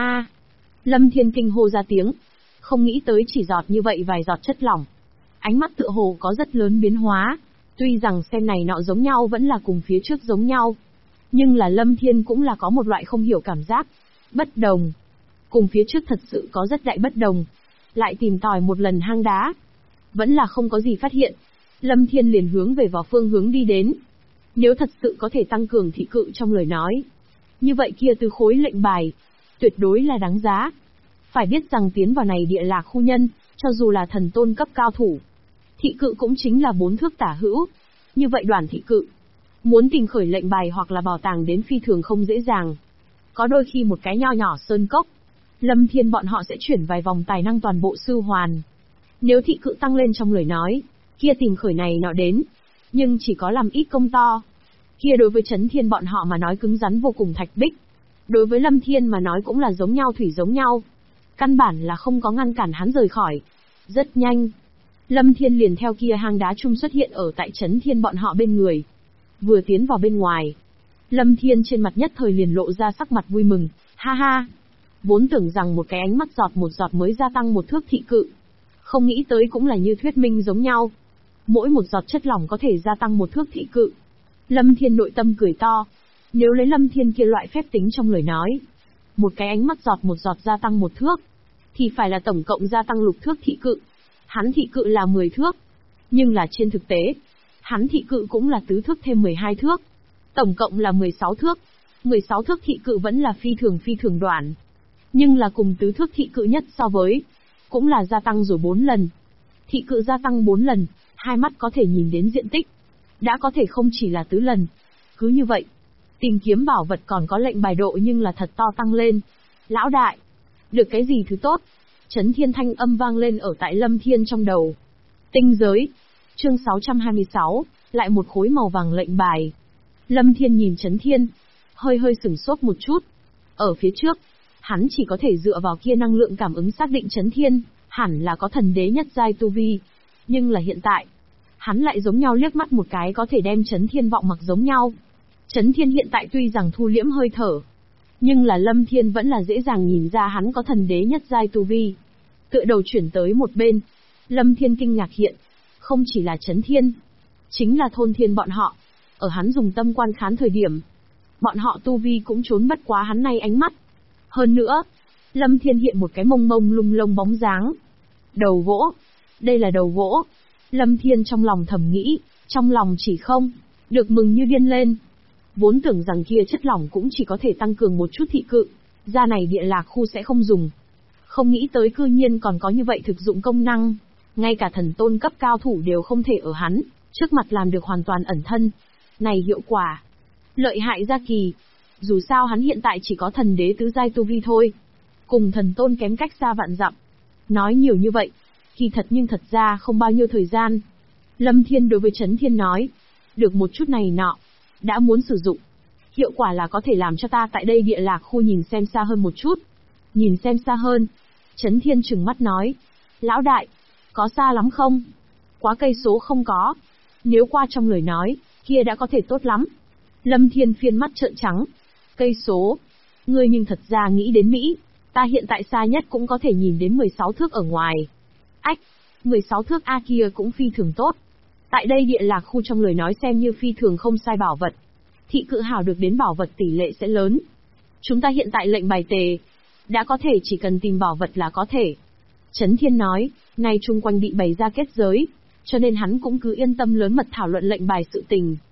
Lâm Thiên kinh hô ra tiếng. Không nghĩ tới chỉ giọt như vậy vài giọt chất lỏng. Ánh mắt tựa hồ có rất lớn biến hóa. Tuy rằng xem này nọ giống nhau vẫn là cùng phía trước giống nhau. Nhưng là Lâm Thiên cũng là có một loại không hiểu cảm giác. Bất đồng. Cùng phía trước thật sự có rất đại bất đồng. Lại tìm tòi một lần hang đá. Vẫn là không có gì phát hiện. Lâm Thiên liền hướng về vào phương hướng đi đến. Nếu thật sự có thể tăng cường thị cự trong lời nói. Như vậy kia từ khối lệnh bài. Tuyệt đối là đáng giá. Phải biết rằng tiến vào này địa lạc khu nhân, cho dù là thần tôn cấp cao thủ. Thị cự cũng chính là 4 thước tả hữu. Như vậy đoàn thị cự. Muốn tìm khởi lệnh bài hoặc là bảo tàng đến phi thường không dễ dàng. Có đôi khi một cái nho nhỏ sơn cốc. Lâm Thiên bọn họ sẽ chuyển vài vòng tài năng toàn bộ sư hoàn. Nếu thị cự tăng lên trong lời nói, kia tìm khởi này nọ đến. Nhưng chỉ có làm ít công to. Kia đối với Chấn Thiên bọn họ mà nói cứng rắn vô cùng thạch bích. Đối với Lâm Thiên mà nói cũng là giống nhau thủy giống nhau. Căn bản là không có ngăn cản hắn rời khỏi. Rất nhanh. Lâm Thiên liền theo kia hang đá chung xuất hiện ở tại Chấn Thiên bọn họ bên người. Vừa tiến vào bên ngoài. Lâm Thiên trên mặt nhất thời liền lộ ra sắc mặt vui mừng. Ha ha. Vốn tưởng rằng một cái ánh mắt giọt một giọt mới gia tăng một thước thị cự. Không nghĩ tới cũng là như thuyết minh giống nhau. Mỗi một giọt chất lỏng có thể gia tăng một thước thị cự. Lâm Thiên nội tâm cười to. Nếu lấy Lâm Thiên kia loại phép tính trong lời nói. Một cái ánh mắt giọt một giọt gia tăng một thước. Thì phải là tổng cộng gia tăng lục thước thị cự. Hắn thị cự là 10 thước. Nhưng là trên thực tế, hắn thị cự cũng là tứ thước thêm 12 thước. Tổng cộng là 16 thước. 16 thước thị cự vẫn là phi thường đoạn. Nhưng là cùng tứ thước thị cự nhất so với. Cũng là gia tăng rồi 4 lần. Thị cự gia tăng 4 lần, hai mắt có thể nhìn đến diện tích. Đã có thể không chỉ là tứ lần. Cứ như vậy, tìm kiếm bảo vật còn có lệnh bài độ nhưng là thật to tăng lên. Lão đại, được cái gì thứ tốt? Chấn Thiên thanh âm vang lên ở tại Lâm Thiên trong đầu. Tinh giới. Chương 626, lại một khối màu vàng lệnh bài. Lâm Thiên nhìn Chấn Thiên, hơi sửng sốt một chút. Ở phía trước, hắn chỉ có thể dựa vào kia năng lượng cảm ứng xác định Chấn Thiên, hẳn là có thần đế nhất giai tu vi. Nhưng là hiện tại, hắn lại giống nhau liếc mắt một cái có thể đem Chấn Thiên vọng mặc giống nhau. Chấn Thiên hiện tại tuy rằng thu liễm hơi thở, nhưng là Lâm Thiên vẫn là dễ dàng nhìn ra hắn có thần đế nhất giai tu vi. Tựa đầu chuyển tới một bên, Lâm Thiên kinh ngạc hiện, không chỉ là Chấn Thiên, chính là Thôn Thiên bọn họ. Ở hắn dùng tâm quan khán thời điểm, bọn họ tu vi cũng trốn bất quá hắn nay ánh mắt. Hơn nữa, Lâm Thiên hiện một cái mông lung lông bóng dáng. Đầu gỗ. Đây là đầu gỗ. Lâm Thiên trong lòng thầm nghĩ, trong lòng chỉ không được mừng như điên lên. Vốn tưởng rằng kia chất lỏng cũng chỉ có thể tăng cường một chút thị cự, ra này địa lạc khu sẽ không dùng. Không nghĩ tới cư nhiên còn có như vậy thực dụng công năng. Ngay cả thần tôn cấp cao thủ đều không thể ở hắn trước mặt làm được hoàn toàn ẩn thân. Này hiệu quả lợi hại ra kỳ. Dù sao hắn hiện tại chỉ có thần đế tứ giai tu vi thôi, cùng thần tôn kém cách xa vạn dặm. Nói nhiều như vậy, kỳ thật nhưng thật ra không bao nhiêu thời gian. Lâm Thiên đối với Chấn Thiên nói, được một chút này nọ, đã muốn sử dụng. Hiệu quả là có thể làm cho ta tại đây địa lạc khu nhìn xem xa hơn một chút. Nhìn xem xa hơn. Chấn Thiên trừng mắt nói, lão đại, có xa lắm không? Quá cây số không có. Nếu qua trong lời nói, kia đã có thể tốt lắm. Lâm Thiên phiên mắt trợn trắng. Cây số. Ngươi nhưng thật ra nghĩ đến Mỹ. Ta hiện tại xa nhất cũng có thể nhìn đến 16 thước ở ngoài. Ách, 16 thước A kia cũng phi thường tốt. Tại đây địa lạc khu trong lời nói xem như phi thường không sai bảo vật. Thị cự hảo được đến bảo vật tỷ lệ sẽ lớn. Chúng ta hiện tại lệnh bài tề. Đã có thể chỉ cần tìm bảo vật là có thể. Chấn Thiên nói, nay chung quanh bị bày ra kết giới. Cho nên hắn cũng cứ yên tâm lớn mật thảo luận lệnh bài sự tình.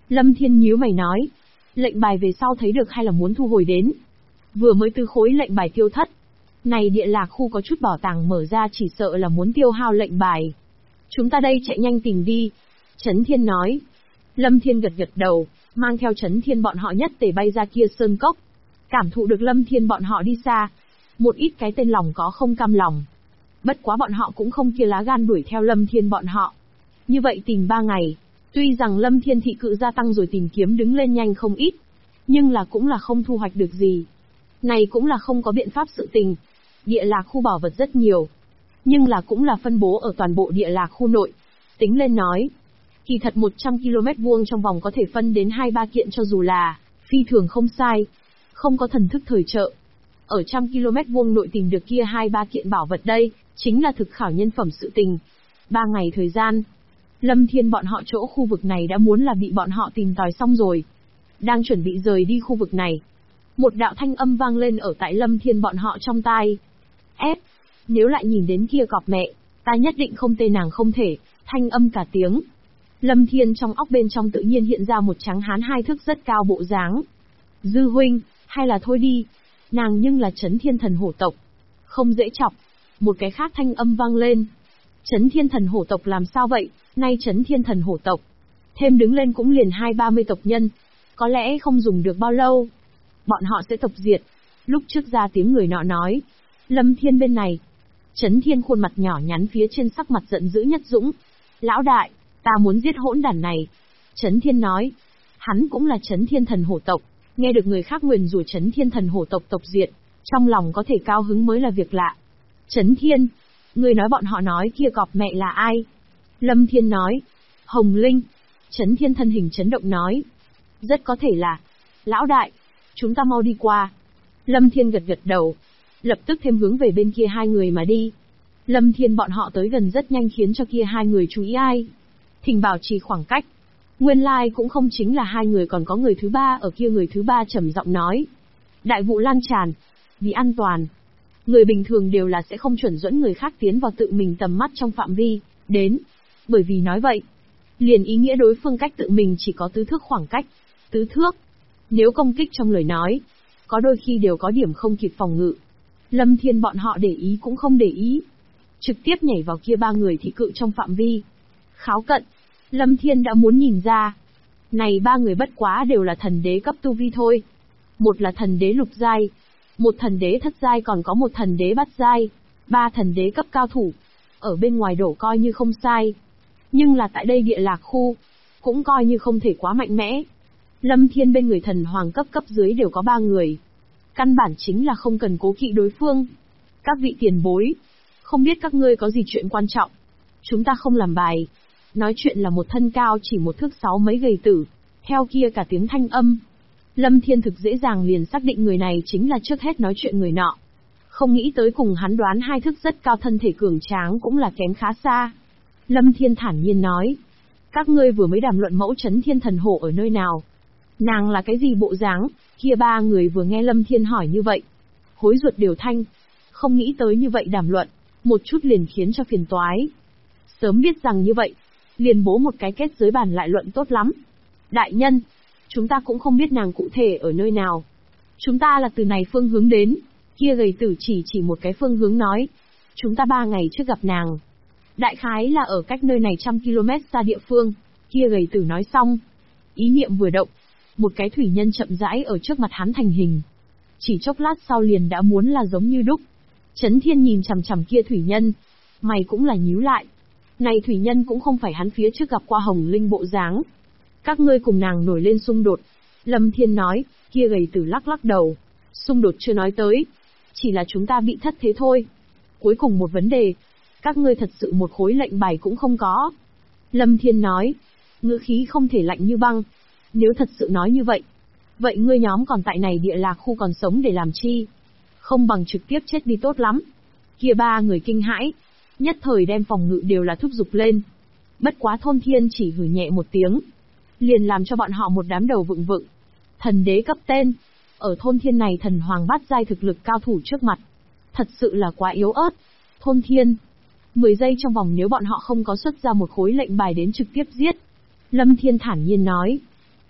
Lâm Thiên nhíu mày nói. Lệnh bài về sau thấy được hay là muốn thu hồi đến? Vừa mới từ khối lệnh bài tiêu thất. Này địa lạc khu có chút bảo tàng mở ra chỉ sợ là muốn tiêu hao lệnh bài. Chúng ta đây chạy nhanh tìm đi. Chấn Thiên nói. Lâm Thiên gật gật đầu, mang theo Chấn Thiên bọn họ nhất tề bay ra kia sơn cốc. Cảm thụ được Lâm Thiên bọn họ đi xa. Một ít cái tên lòng có không cam lòng. Bất quá bọn họ cũng không kia lá gan đuổi theo Lâm Thiên bọn họ. Như vậy tìm 3 ngày. Tuy rằng Lâm Thiên thị cự gia tăng rồi tìm kiếm đứng lên nhanh không ít. Nhưng là cũng là không thu hoạch được gì. Này cũng là không có biện pháp sự tình. Địa lạc khu bảo vật rất nhiều. Nhưng là cũng là phân bố ở toàn bộ địa lạc khu nội. Tính lên nói. Kỳ thật 100 km vuông trong vòng có thể phân đến 2-3 kiện cho dù là phi thường không sai. Không có thần thức thời trợ. Ở 100 km vuông nội tìm được kia 2-3 kiện bảo vật đây, chính là thực khảo nhân phẩm sự tình. 3 ngày thời gian. Lâm Thiên bọn họ chỗ khu vực này đã muốn là bị bọn họ tìm tòi xong rồi. Đang chuẩn bị rời đi khu vực này. Một đạo thanh âm vang lên ở tại Lâm Thiên bọn họ trong tai. Ép, nếu lại nhìn đến kia cọp mẹ, ta nhất định không tê nàng không thể, thanh âm cả tiếng. Lâm Thiên trong óc bên trong tự nhiên hiện ra một trắng hán 2 thước rất cao bộ dáng. Dư huynh, hay là thôi đi, nàng nhưng là Chấn Thiên thần hổ tộc. Không dễ chọc. Một cái khác thanh âm vang lên. Chấn Thiên thần hổ tộc làm sao vậy, nay Chấn Thiên thần hổ tộc. Thêm đứng lên cũng liền 20-30 tộc nhân. Có lẽ không dùng được bao lâu. Bọn họ sẽ tộc diệt. Lúc trước ra tiếng người nọ nói. Lâm Thiên bên này. Chấn Thiên khuôn mặt nhỏ nhắn phía trên sắc mặt giận dữ nhất dũng. Lão đại, ta muốn giết hỗn đản này. Chấn Thiên nói. Hắn cũng là Chấn Thiên thần hổ tộc. Nghe được người khác nguyền rủa Chấn Thiên thần hổ tộc tộc diệt. Trong lòng có thể cao hứng mới là việc lạ. Chấn Thiên. Người nói bọn họ nói kia cọp mẹ là ai? Lâm Thiên nói. Hồng Linh. Chấn Thiên thân hình chấn động nói. Rất có thể là. Lão đại. Chúng ta mau đi qua. Lâm Thiên gật gật đầu. Lập tức thêm hướng về bên kia 2 người mà đi. Lâm Thiên bọn họ tới gần rất nhanh khiến cho kia 2 người chú ý ai. Thỉnh bảo trì khoảng cách. Nguyên lai cũng không chính là 2 người còn có người thứ 3 ở kia người thứ 3 trầm giọng nói. Đại vụ lan tràn. Vì an toàn. Người bình thường đều là sẽ không chuẩn dẫn người khác tiến vào tự mình tầm mắt trong phạm vi. Đến. Bởi vì nói vậy. Liền ý nghĩa đối phương cách tự mình chỉ có tứ thước khoảng cách. Tứ thước. Nếu công kích trong lời nói. Có đôi khi đều có điểm không kịp phòng ngự. Lâm Thiên bọn họ để ý cũng không để ý. Trực tiếp nhảy vào kia 3 người thị cự trong phạm vi. Kháo cận. Lâm Thiên đã muốn nhìn ra. Này 3 người bất quá đều là thần đế cấp tu vi thôi. Một là thần đế lục giai. Một thần đế thất giai còn có một thần đế bát giai. 3 thần đế cấp cao thủ. Ở bên ngoài đổ coi như không sai. Nhưng là tại đây địa lạc khu. Cũng coi như không thể quá mạnh mẽ. Lâm Thiên bên người thần hoàng cấp dưới đều có 3 người. Căn bản chính là không cần cố kỵ đối phương. Các vị tiền bối. Không biết các ngươi có gì chuyện quan trọng. Chúng ta không làm bài. Nói chuyện là một thân cao chỉ 1 thước 6 mấy gầy tử. Theo kia cả tiếng thanh âm. Lâm Thiên thực dễ dàng liền xác định người này chính là trước hết nói chuyện người nọ. Không nghĩ tới cùng hắn đoán 2 thước rất cao thân thể cường tráng cũng là kém khá xa. Lâm Thiên thản nhiên nói. Các ngươi vừa mới đàm luận mẫu Chấn Thiên thần hổ ở nơi nào? Nàng là cái gì bộ dáng? Kia 3 người vừa nghe Lâm Thiên hỏi như vậy. Hối ruột đều thanh. Không nghĩ tới như vậy đàm luận. Một chút liền khiến cho phiền toái. Sớm biết rằng như vậy. Liền bố một cái kết giới bàn lại luận tốt lắm. Đại nhân. Chúng ta cũng không biết nàng cụ thể ở nơi nào. Chúng ta là từ này phương hướng đến. Kia gầy tử chỉ một cái phương hướng nói. Chúng ta 3 ngày trước gặp nàng. Đại khái là ở cách nơi này 100 km xa địa phương. Kia gầy tử nói xong. Ý niệm vừa động. Một cái thủy nhân chậm rãi ở trước mặt hắn thành hình. Chỉ chốc lát sau liền đã muốn là giống như đúc. Chấn Thiên nhìn chằm chằm kia thủy nhân. Mày cũng là nhíu lại. Này thủy nhân cũng không phải hắn phía trước gặp qua Hồng Linh bộ dáng. Các ngươi cùng nàng nổi lên xung đột. Lâm Thiên nói, kia gầy tử lắc lắc đầu. Xung đột chưa nói tới. Chỉ là chúng ta bị thất thế thôi. Cuối cùng một vấn đề. Các ngươi thật sự một khối lệnh bài cũng không có. Lâm Thiên nói. Ngữ khí không thể lạnh như băng. Nếu thật sự nói như vậy. Vậy ngươi nhóm còn tại này địa lạc khu còn sống để làm chi? Không bằng trực tiếp chết đi tốt lắm. Kia 3 người kinh hãi. Nhất thời đem phòng ngự đều là thúc giục lên. Bất quá Thôn Thiên chỉ hử nhẹ một tiếng. Liền làm cho bọn họ một đám đầu vựng vựng. Thần đế cấp tên. Ở Thôn Thiên này thần hoàng bát giai thực lực cao thủ trước mặt. Thật sự là quá yếu ớt. Thôn Thiên. 10 giây trong vòng nếu bọn họ không có xuất ra một khối lệnh bài đến trực tiếp giết. Lâm Thiên thản nhiên nói.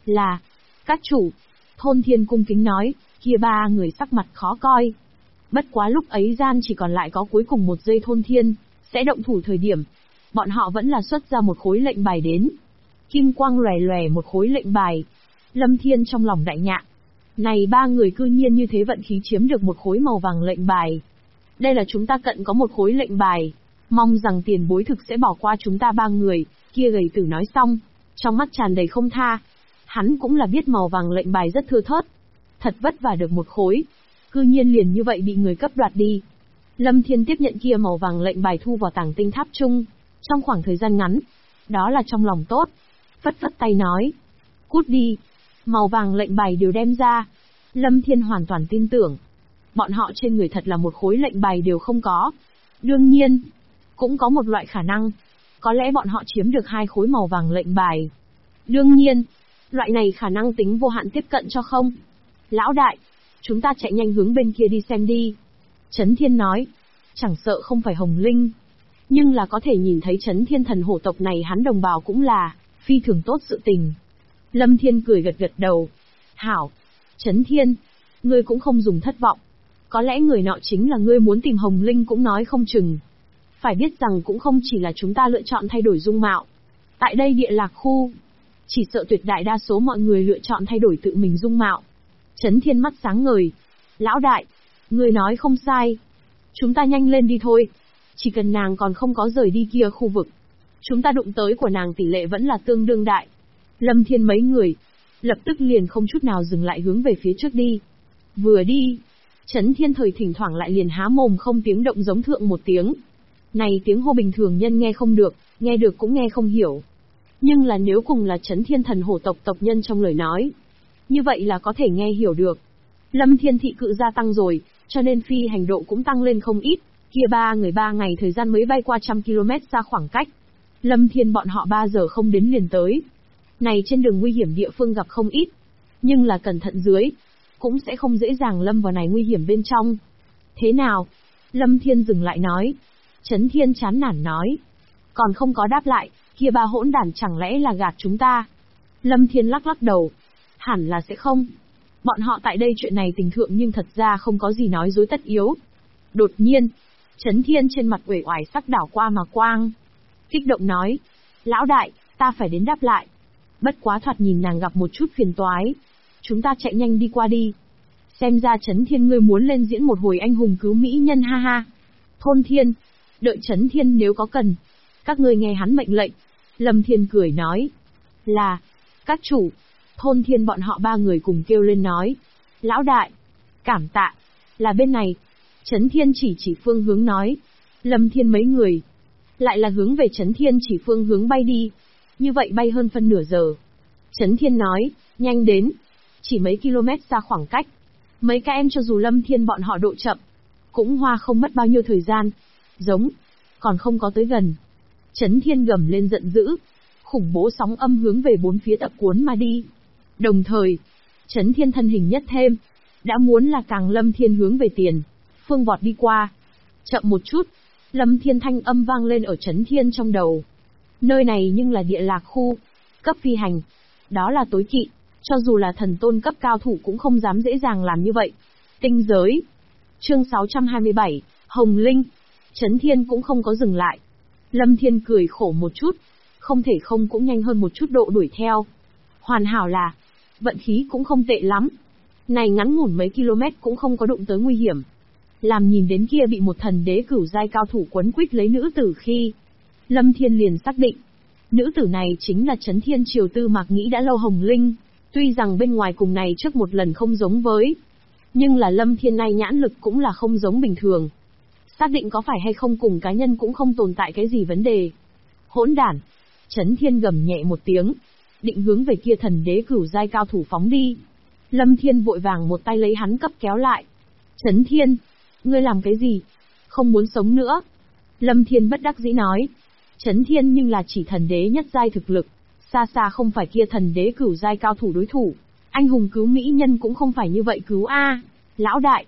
Là, các chủ. Thôn Thiên cung kính nói, kia ba người sắc mặt khó coi. Bất quá lúc ấy gian chỉ còn lại có cuối cùng một giây Thôn Thiên sẽ động thủ thời điểm, bọn họ vẫn là xuất ra một khối lệnh bài đến. Kim quang lòe lòe một khối lệnh bài. Lâm Thiên trong lòng đại nhạ. Này ba người cư nhiên như thế vận khí chiếm được một khối màu vàng lệnh bài. Đây là chúng ta cận có một khối lệnh bài. Mong rằng tiền bối thực sẽ bỏ qua chúng ta ba người, kia gầy tử nói xong. Trong mắt tràn đầy không tha. Hắn cũng là biết màu vàng lệnh bài rất thưa thớt. Thật vất vả được một khối. Cư nhiên liền như vậy bị người cấp đoạt đi. Lâm Thiên tiếp nhận kia màu vàng lệnh bài thu vào tàng tinh tháp chung. Trong khoảng thời gian ngắn. Đó là trong lòng tốt. Phất phất tay nói. Cút đi. Màu vàng lệnh bài đều đem ra. Lâm Thiên hoàn toàn tin tưởng. Bọn họ trên người thật là một khối lệnh bài đều không có. Đương nhiên, cũng có một loại khả năng. Có lẽ bọn họ chiếm được 2 khối màu vàng lệnh bài. Đương nhiên, loại này khả năng tính vô hạn tiếp cận cho không. Lão đại, chúng ta chạy nhanh hướng bên kia đi xem đi. Trấn Thiên nói, chẳng sợ không phải Hồng Linh. Nhưng là có thể nhìn thấy Trấn Thiên thần hổ tộc này hắn đồng bào cũng là phi thường tốt sự tình. Lâm Thiên cười gật gật đầu. Hảo, Trấn Thiên, ngươi cũng không dùng thất vọng. Có lẽ người nọ chính là ngươi muốn tìm Hồng Linh cũng nói không chừng. Phải biết rằng cũng không chỉ là chúng ta lựa chọn thay đổi dung mạo. Tại đây địa lạc khu, chỉ sợ tuyệt đại đa số mọi người lựa chọn thay đổi tự mình dung mạo. Trấn Thiên mắt sáng ngời. Lão đại, ngươi nói không sai. Chúng ta nhanh lên đi thôi. Chỉ cần nàng còn không có rời đi kia khu vực, chúng ta đụng tới của nàng tỷ lệ vẫn là tương đương đại. Lâm Thiên mấy người lập tức liền không chút nào dừng lại hướng về phía trước đi. Vừa đi, Trấn Thiên thời thỉnh thoảng lại liền há mồm không tiếng động giống thượng một tiếng. Này tiếng hô bình thường nhân nghe không được, nghe được cũng nghe không hiểu. Nhưng là nếu cùng là Trấn Thiên thần hổ tộc tộc nhân trong lời nói, như vậy là có thể nghe hiểu được. Lâm Thiên thị cự gia tăng rồi, cho nên phi hành độ cũng tăng lên không ít. Kia ba người 3 ngày thời gian mới bay qua 100 km xa khoảng cách. Lâm Thiên bọn họ 3 giờ không đến liền tới. Này trên đường nguy hiểm địa phương gặp không ít. Nhưng là cẩn thận dưới, cũng sẽ không dễ dàng lâm vào này nguy hiểm bên trong. Thế nào? Lâm Thiên dừng lại nói. Trấn Thiên chán nản nói. Còn không có đáp lại, kia ba hỗn đản chẳng lẽ là gạt chúng ta? Lâm Thiên lắc lắc đầu. Hẳn là sẽ không. Bọn họ tại đây chuyện này tình thượng nhưng thật ra không có gì nói dối tất yếu. Đột nhiên, Trấn Thiên trên mặt uể oải sắc đảo qua mà quang. Kích động nói. Lão đại, ta phải đến đáp lại. Bất quá thoạt nhìn nàng gặp một chút phiền toái. Chúng ta chạy nhanh đi qua đi. Xem ra Trấn Thiên ngươi muốn lên diễn một hồi anh hùng cứu mỹ nhân ha ha. Thôn Thiên, đợi Trấn Thiên nếu có cần. Các ngươi nghe hắn mệnh lệnh. Lâm Thiên cười nói. Là, các chủ. Thôn Thiên bọn họ 3 người cùng kêu lên nói. Lão đại, cảm tạ. Là bên này. Trấn Thiên chỉ phương hướng nói. Lâm Thiên mấy người lại là hướng về Trấn Thiên chỉ phương hướng bay đi. Như vậy bay hơn phân nửa giờ. Trấn Thiên nói, nhanh đến. Chỉ mấy km xa khoảng cách. Mấy các em cho dù Lâm Thiên bọn họ độ chậm, cũng hoa không mất bao nhiêu thời gian. Giống, còn không có tới gần. Trấn Thiên gầm lên giận dữ. Khủng bố sóng âm hướng về 4 phía tập cuốn mà đi. Đồng thời, Trấn Thiên thân hình nhất thêm. Đã muốn là càng Lâm Thiên hướng về tiền phương vọt đi qua. Chậm một chút, Lâm Thiên thanh âm vang lên ở Trấn Thiên trong đầu. Nơi này nhưng là địa lạc khu, cấp phi hành. Đó là tối kỵ, cho dù là thần tôn cấp cao thủ cũng không dám dễ dàng làm như vậy. Tinh giới. Chương 627, Hồng Linh. Trấn Thiên cũng không có dừng lại. Lâm Thiên cười khổ một chút, không thể không cũng nhanh hơn một chút độ đuổi theo. Hoàn hảo là, vận khí cũng không tệ lắm. Này ngắn ngủn mấy km cũng không có đụng tới nguy hiểm. Làm nhìn đến kia bị một thần đế cửu giai cao thủ quấn quýt lấy nữ tử khi, Lâm Thiên liền xác định, nữ tử này chính là Trấn Thiên Triều Tư Mạc nghĩ đã lâu Hồng Linh. Tuy rằng bên ngoài cùng này trước một lần không giống với, nhưng là Lâm Thiên này nhãn lực cũng là không giống bình thường. Xác định có phải hay không cùng cá nhân cũng không tồn tại cái gì vấn đề. Hỗn đản! Trấn Thiên gầm nhẹ một tiếng, định hướng về kia thần đế cửu giai cao thủ phóng đi. Lâm Thiên vội vàng một tay lấy hắn cấp kéo lại. Trấn Thiên! Ngươi làm cái gì? Không muốn sống nữa. Lâm Thiên bất đắc dĩ nói. Trấn Thiên nhưng là chỉ thần đế nhất giai thực lực, xa xa không phải kia thần đế cửu giai cao thủ đối thủ. Anh hùng cứu mỹ nhân cũng không phải như vậy cứu a. Lão đại,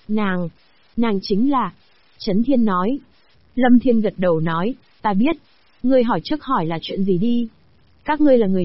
nàng chính là. Trấn Thiên nói. Lâm Thiên gật đầu nói, ta biết. Ngươi hỏi trước hỏi là chuyện gì đi? Các ngươi là người nào?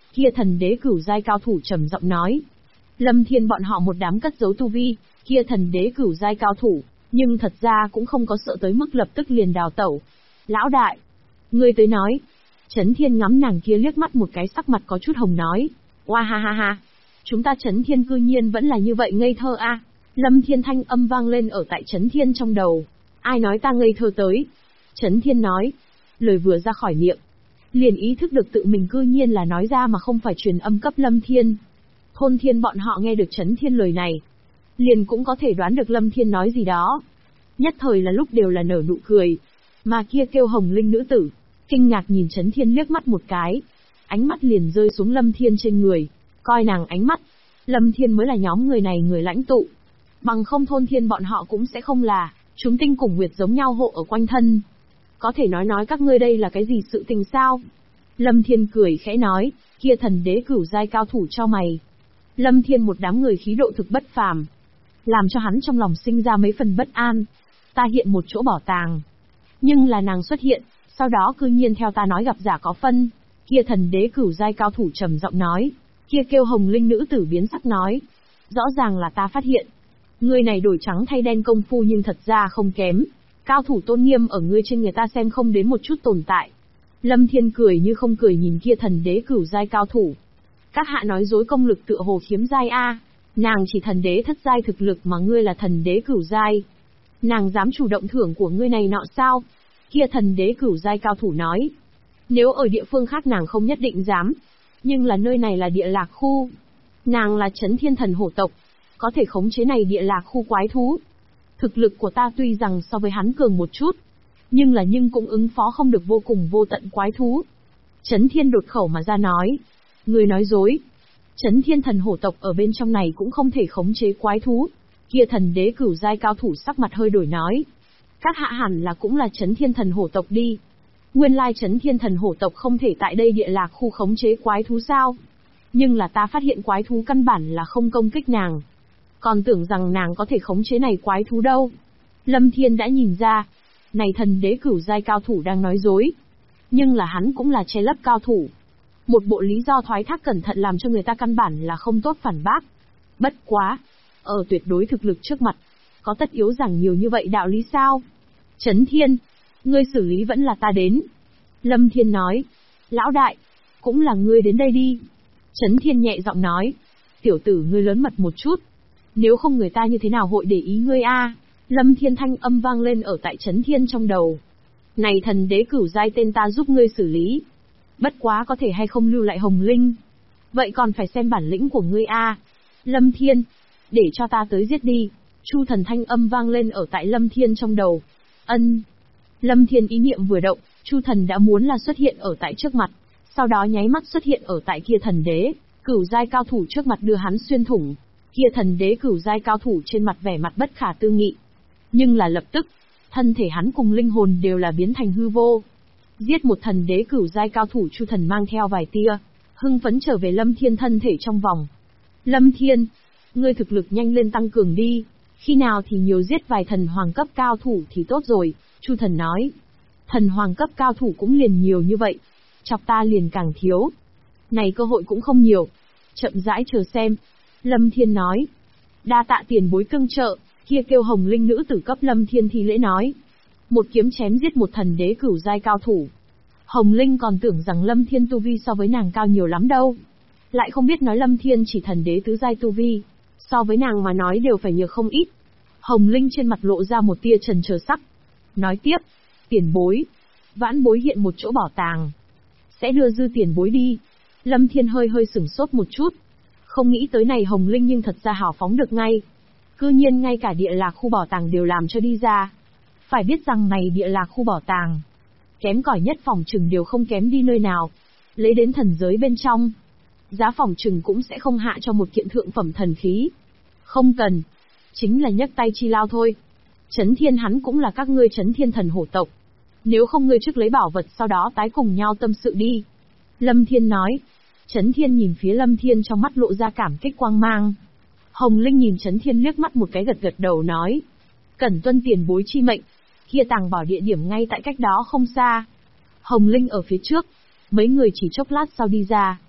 Kia thần đế cửu giai cao thủ trầm giọng nói. Lâm Thiên bọn họ một đám cất giấu tu vi, kia thần đế cửu giai cao thủ, nhưng thật ra cũng không có sợ tới mức lập tức liền đào tẩu. Lão đại, ngươi tới nói. Chấn Thiên ngắm nàng kia liếc mắt một cái, sắc mặt có chút hồng nói. Oa ha ha ha, chúng ta Chấn Thiên cư nhiên vẫn là như vậy ngây thơ a. Lâm Thiên thanh âm vang lên ở tại Chấn Thiên trong đầu. Ai nói ta ngây thơ tới? Chấn Thiên nói. Lời vừa ra khỏi miệng, liền ý thức được tự mình cư nhiên là nói ra mà không phải truyền âm cấp Lâm Thiên. Thôn Thiên bọn họ nghe được Chấn Thiên lời này, liền cũng có thể đoán được Lâm Thiên nói gì đó. Nhất thời là lúc đều là nở nụ cười. Mà kia kêu Hồng Linh nữ tử, kinh ngạc nhìn Chấn Thiên liếc mắt một cái. Ánh mắt liền rơi xuống Lâm Thiên trên người. Coi nàng ánh mắt, Lâm Thiên mới là nhóm người này người lãnh tụ. Bằng không Thôn Thiên bọn họ cũng sẽ không là chúng tinh cùng nguyệt giống nhau hộ ở quanh thân. Có thể nói các ngươi đây là cái gì sự tình sao? Lâm Thiên cười khẽ nói, kia thần đế cửu giai cao thủ cho mày. Lâm Thiên một đám người khí độ thực bất phàm, làm cho hắn trong lòng sinh ra mấy phần bất an. Ta hiện một chỗ bảo tàng, nhưng là nàng xuất hiện, sau đó cư nhiên theo ta nói gặp giả có phân. Kia thần đế cửu giai cao thủ trầm giọng nói. Kia kêu Hồng Linh nữ tử biến sắc nói. Rõ ràng là ta phát hiện. Ngươi này đổi trắng thay đen công phu nhưng thật ra không kém. Cao thủ tôn nghiêm ở ngươi trên người ta xem không đến một chút tồn tại. Lâm Thiên cười như không cười nhìn kia thần đế cửu giai cao thủ. Các hạ nói dối công lực tựa hồ khiếm giai a. Nàng chỉ thần đế thất giai thực lực mà ngươi là thần đế cửu giai. Nàng dám chủ động thưởng của ngươi này nọ sao? Kia thần đế cửu giai cao thủ nói. Nếu ở địa phương khác nàng không nhất định dám. Nhưng là nơi này là địa lạc khu. Nàng là Chấn Thiên thần hổ tộc, có thể khống chế này địa lạc khu quái thú. Thực lực của ta tuy rằng so với hắn cường một chút, nhưng cũng ứng phó không được vô cùng vô tận quái thú. Chấn Thiên đột khẩu mà ra nói. Người nói dối. Chấn Thiên thần hổ tộc ở bên trong này cũng không thể khống chế quái thú. Kia thần đế cửu giai cao thủ sắc mặt hơi đổi nói. Các hạ hẳn là cũng là Chấn Thiên thần hổ tộc đi. Nguyên lai Chấn Thiên thần hổ tộc không thể tại đây địa lạc khu khống chế quái thú sao? Nhưng là ta phát hiện quái thú căn bản là không công kích nàng. Còn tưởng rằng nàng có thể khống chế này quái thú đâu. Lâm Thiên đã nhìn ra, này thần đế cửu giai cao thủ đang nói dối. Nhưng là hắn cũng là che lấp cao thủ. Một bộ lý do thoái thác cẩn thận làm cho người ta căn bản là không tốt phản bác. Bất quá, ở tuyệt đối thực lực trước mặt, có tất yếu giảng nhiều như vậy đạo lý sao? Chấn Thiên, ngươi xử lý vẫn là ta đến. Lâm Thiên nói, lão đại, cũng là ngươi đến đây đi. Chấn Thiên nhẹ giọng nói, tiểu tử ngươi lớn mật một chút. Nếu không người ta như thế nào hội để ý ngươi a? Lâm Thiên thanh âm vang lên ở tại Chấn Thiên trong đầu. Này thần đế cửu giai tên ta giúp ngươi xử lý. Bất quá có thể hay không lưu lại Hồng Linh. Vậy còn phải xem bản lĩnh của ngươi a. Lâm Thiên, để cho ta tới giết đi. Chu thần thanh âm vang lên ở tại Lâm Thiên trong đầu. Ân. Lâm Thiên ý niệm vừa động, Chu thần đã muốn là xuất hiện ở tại trước mặt. Sau đó nháy mắt xuất hiện ở tại kia thần đế cửu giai cao thủ trước mặt đưa hắn xuyên thủng. Kia thần đế cửu giai cao thủ trên mặt vẻ mặt bất khả tư nghị. Nhưng là lập tức, thân thể hắn cùng linh hồn đều là biến thành hư vô. Giết một thần đế cửu giai cao thủ, Chu thần mang theo vài tia hưng phấn trở về Lâm Thiên thân thể trong vòng. Lâm Thiên, ngươi thực lực nhanh lên tăng cường đi, khi nào thì nhiều giết vài thần hoàng cấp cao thủ thì tốt rồi, Chu thần nói. Thần hoàng cấp cao thủ cũng liền nhiều như vậy, chọc ta liền càng thiếu. Này cơ hội cũng không nhiều, chậm rãi chờ xem. Lâm Thiên nói. Đa tạ tiền bối tương trợ. Kia kêu Hồng Linh nữ tử cấp Lâm Thiên thi lễ nói. Một kiếm chém giết một thần đế cửu giai cao thủ. Hồng Linh còn tưởng rằng Lâm Thiên tu vi so với nàng cao nhiều lắm đâu. Lại không biết nói Lâm Thiên chỉ thần đế tứ giai tu vi, so với nàng mà nói đều phải nhược không ít. Hồng Linh trên mặt lộ ra một tia trần chờ sắc. Nói tiếp, tiền bối, vãn bối hiện một chỗ bảo tàng, sẽ đưa dư tiền bối đi. Lâm Thiên hơi sửng sốt một chút. Không nghĩ tới này Hồng Linh nhưng thật ra hào phóng được ngay. Cư nhiên ngay cả địa lạc khu bảo tàng đều làm cho đi ra. Phải biết rằng này địa lạc khu bảo tàng, kém cỏi nhất phòng trừng đều không kém đi nơi nào. Lấy đến thần giới bên trong, giá phòng trừng cũng sẽ không hạ cho một kiện thượng phẩm thần khí. Không cần, chính là nhấc tay chi lao thôi. Chấn Thiên hắn cũng là các ngươi Chấn Thiên thần hổ tộc. Nếu không ngươi trước lấy bảo vật sau đó tái cùng nhau tâm sự đi. Lâm Thiên nói. Chấn Thiên nhìn phía Lâm Thiên trong mắt lộ ra cảm kích quang mang. Hồng Linh nhìn Chấn Thiên liếc mắt một cái gật đầu nói. Cẩn tuân tiền bối chi mệnh. Kia tàng bảo địa điểm ngay tại cách đó không xa. Hồng Linh ở phía trước. Mấy người chỉ chốc lát sau đi ra.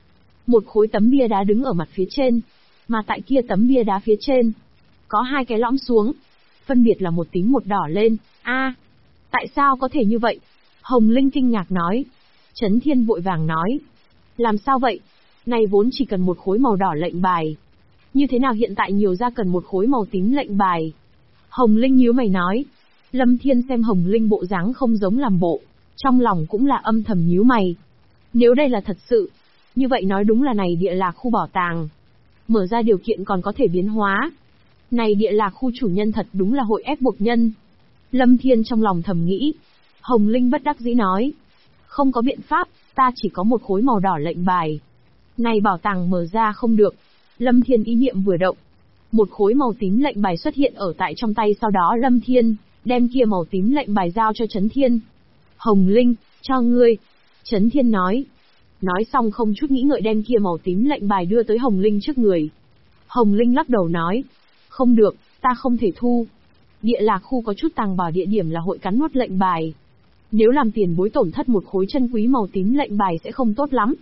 Một khối tấm bia đá đứng ở mặt phía trên, mà tại kia tấm bia đá phía trên, có hai cái lõm xuống, phân biệt là một tím một đỏ lên. Tại sao có thể như vậy? Hồng Linh kinh ngạc nói. Chấn Thiên vội vàng nói. Làm sao vậy? Này vốn chỉ cần một khối màu đỏ lệnh bài. Như thế nào hiện tại nhiều ra cần một khối màu tím lệnh bài? Hồng Linh nhíu mày nói. Lâm Thiên xem Hồng Linh bộ dáng không giống làm bộ, trong lòng cũng là âm thầm nhíu mày. Nếu đây là thật sự, như vậy nói đúng là này địa lạc khu bảo tàng. Mở ra điều kiện còn có thể biến hóa. Này địa lạc khu chủ nhân thật đúng là hội ép buộc nhân. Lâm Thiên trong lòng thầm nghĩ. Hồng Linh bất đắc dĩ nói. Không có biện pháp, ta chỉ có một khối màu đỏ lệnh bài. Này bảo tàng mở ra không được. Lâm Thiên ý niệm vừa động. Một khối màu tím lệnh bài xuất hiện ở tại trong tay, sau đó Lâm Thiên đem kia màu tím lệnh bài giao cho Chấn Thiên. Hồng Linh, cho ngươi. Chấn Thiên nói. Nói xong không chút nghĩ ngợi đem kia màu tím lệnh bài đưa tới Hồng Linh trước người. Hồng Linh lắc đầu nói. Không được, ta không thể thu. Địa lạc khu có chút tàng bảo địa điểm là hội cắn nuốt lệnh bài. Nếu làm tiền bối tổn thất một khối chân quý màu tím lệnh bài sẽ không tốt lắm.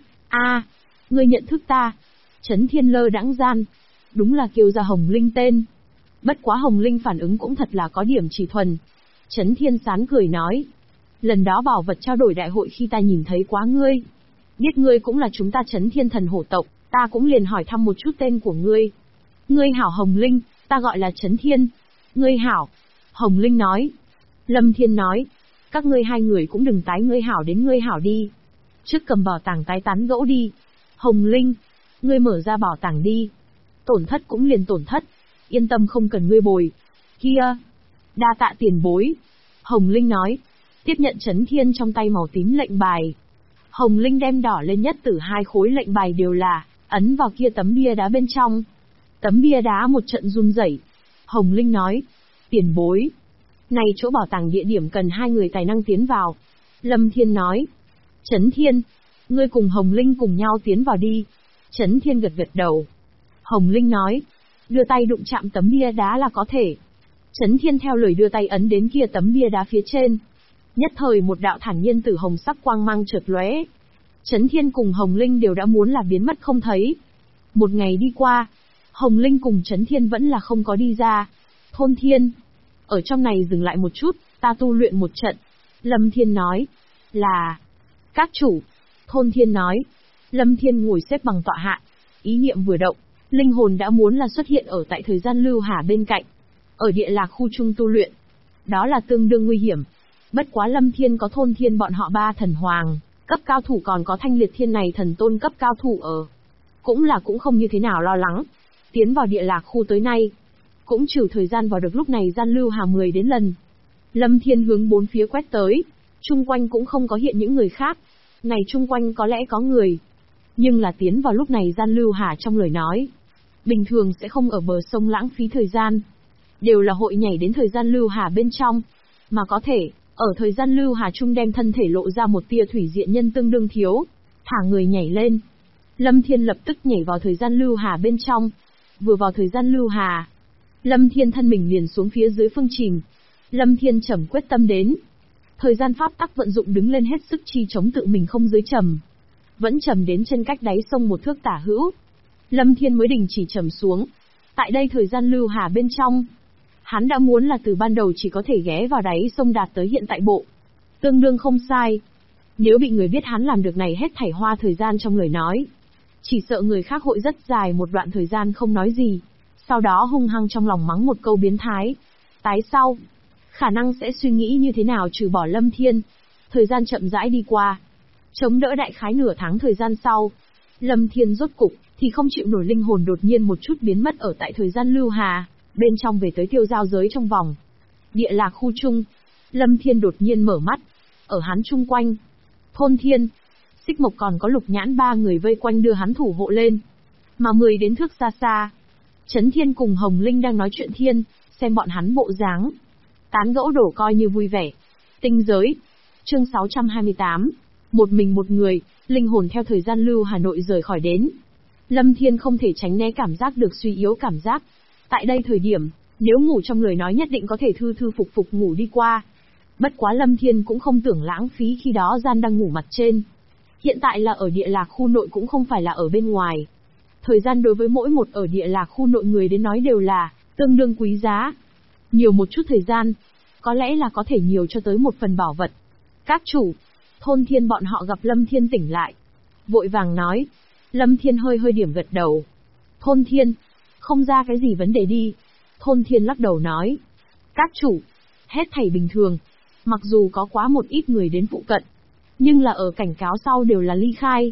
Ngươi nhận thức ta. Chấn Thiên lơ đãng gian. Đúng là kêu ra Hồng Linh tên. Bất quá Hồng Linh phản ứng cũng thật là có điểm chỉ thuần. Chấn Thiên sán cười nói. Lần đó bảo vật trao đổi đại hội khi ta nhìn thấy quá ngươi. Biết ngươi cũng là chúng ta Chấn Thiên thần hổ tộc, ta cũng liền hỏi thăm một chút tên của ngươi. Ngươi hảo Hồng Linh, ta gọi là Chấn Thiên. Ngươi hảo. Hồng Linh nói. Lâm Thiên nói. Các ngươi hai người cũng đừng tái ngươi hảo đến ngươi hảo đi. Trước cầm bảo tàng tái tán gẫu đi. Hồng Linh, ngươi mở ra bảo tàng đi. Tổn thất cũng liền tổn thất. Yên tâm không cần ngươi bồi. Kia. Đa tạ tiền bối. Hồng Linh nói. Tiếp nhận Chấn Thiên trong tay màu tím lệnh bài. Hồng Linh đem đỏ lên nhất từ hai khối lệnh bài đều là ấn vào kia tấm bia đá bên trong. Tấm bia đá một trận run rẩy. Hồng Linh nói. Tiền bối. Này chỗ bảo tàng địa điểm cần hai người tài năng tiến vào. Lâm Thiên nói. Chấn Thiên. Ngươi cùng Hồng Linh cùng nhau tiến vào đi. Chấn Thiên gật gật đầu. Hồng Linh nói. Đưa tay đụng chạm tấm bia đá là có thể. Chấn Thiên theo lời đưa tay ấn đến kia tấm bia đá phía trên. Nhất thời một đạo thản nhiên tử hồng sắc quang mang chợt lóe. Chấn Thiên cùng Hồng Linh đều đã muốn là biến mất không thấy. Một ngày đi qua, Hồng Linh cùng Chấn Thiên vẫn là không có đi ra. Thôn Thiên. Ở trong này dừng lại một chút, ta tu luyện một trận. Lâm Thiên nói. Là. Các chủ. Thôn Thiên nói. Lâm Thiên ngồi xếp bằng tọa hạ. Ý niệm vừa động, linh hồn đã muốn là xuất hiện ở tại thời gian lưu hà bên cạnh. Ở địa lạc khu trung tu luyện. Đó là tương đương nguy hiểm. Bất quá Lâm Thiên có Thôn Thiên bọn họ ba thần hoàng cấp cao thủ, còn có Thanh Liệt Thiên này thần tôn cấp cao thủ ở. Cũng không như thế nào lo lắng. Tiến vào địa lạc khu tới nay, cũng trừ thời gian vào được lúc này gian lưu hà 10 đến lần. Lâm Thiên hướng bốn phía quét tới, chung quanh cũng không có hiện những người khác. Này chung quanh có lẽ có người, nhưng là tiến vào lúc này gian lưu hà trong lời nói, bình thường sẽ không ở bờ sông lãng phí thời gian, đều là hội nhảy đến thời gian lưu hà bên trong, mà có thể ở thời gian lưu hà trung đem thân thể lộ ra một tia thủy diện nhân tương đương thiếu, thả người nhảy lên. Lâm Thiên lập tức nhảy vào thời gian lưu hà bên trong. Vừa vào thời gian lưu hà, Lâm Thiên thân mình liền xuống phía dưới phương chìm. Lâm Thiên trầm quyết tâm đến. Thời gian pháp tắc vận dụng đứng lên hết sức chi chống tự mình không dưới trầm. Vẫn trầm đến chân cách đáy sông một thước tả hữu. Lâm Thiên mới đình chỉ trầm xuống. Tại đây thời gian lưu hà bên trong, hắn đã muốn là từ ban đầu chỉ có thể ghé vào đáy sông đạt tới hiện tại bộ. Tương đương không sai. Nếu bị người biết hắn làm được này hết thảy hoa thời gian trong lời nói, chỉ sợ người khác hội rất dài một đoạn thời gian không nói gì. Sau đó hung hăng trong lòng mắng một câu biến thái. Tái sau, khả năng sẽ suy nghĩ như thế nào trừ bỏ Lâm Thiên. Thời gian chậm rãi đi qua. Chống đỡ đại khái nửa tháng thời gian sau, Lâm Thiên rốt cục thì không chịu nổi, linh hồn đột nhiên một chút biến mất ở tại thời gian lưu hà, bên trong về tới tiêu giao giới trong vòng. Địa lạc khu trung, Lâm Thiên đột nhiên mở mắt. Ở hắn chung quanh, Thôn Thiên, Xích Mộc còn có Lục Nhãn ba người vây quanh đưa hắn thủ hộ lên. Mà 10 đến thước xa xa, Chấn Thiên cùng Hồng Linh đang nói chuyện thiên, xem bọn hắn bộ dáng, tán gẫu đổ coi như vui vẻ. Tinh giới, chương 628, một mình một người, linh hồn theo thời gian lưu Hà Nội rời khỏi đến. Lâm Thiên không thể tránh né cảm giác được suy yếu cảm giác. Tại đây thời điểm, nếu ngủ trong lời nói nhất định có thể thư thư phục phục ngủ đi qua. Bất quá Lâm Thiên cũng không tưởng lãng phí khi đó gian đang ngủ mặt trên. Hiện tại là ở địa lạc khu nội cũng không phải là ở bên ngoài. Thời gian đối với mỗi một ở địa lạc khu nội người đến nói đều là tương đương quý giá. Nhiều một chút thời gian, có lẽ là có thể nhiều cho tới một phần bảo vật. Các chủ, Thôn Thiên bọn họ gặp Lâm Thiên tỉnh lại. Vội vàng nói. Lâm Thiên hơi hơi điểm gật đầu. Thôn Thiên, không ra cái gì vấn đề đi. Thôn Thiên lắc đầu nói. Các chủ, hết thảy bình thường. Mặc dù có quá một ít người đến phụ cận, nhưng là ở cảnh cáo sau đều là ly khai.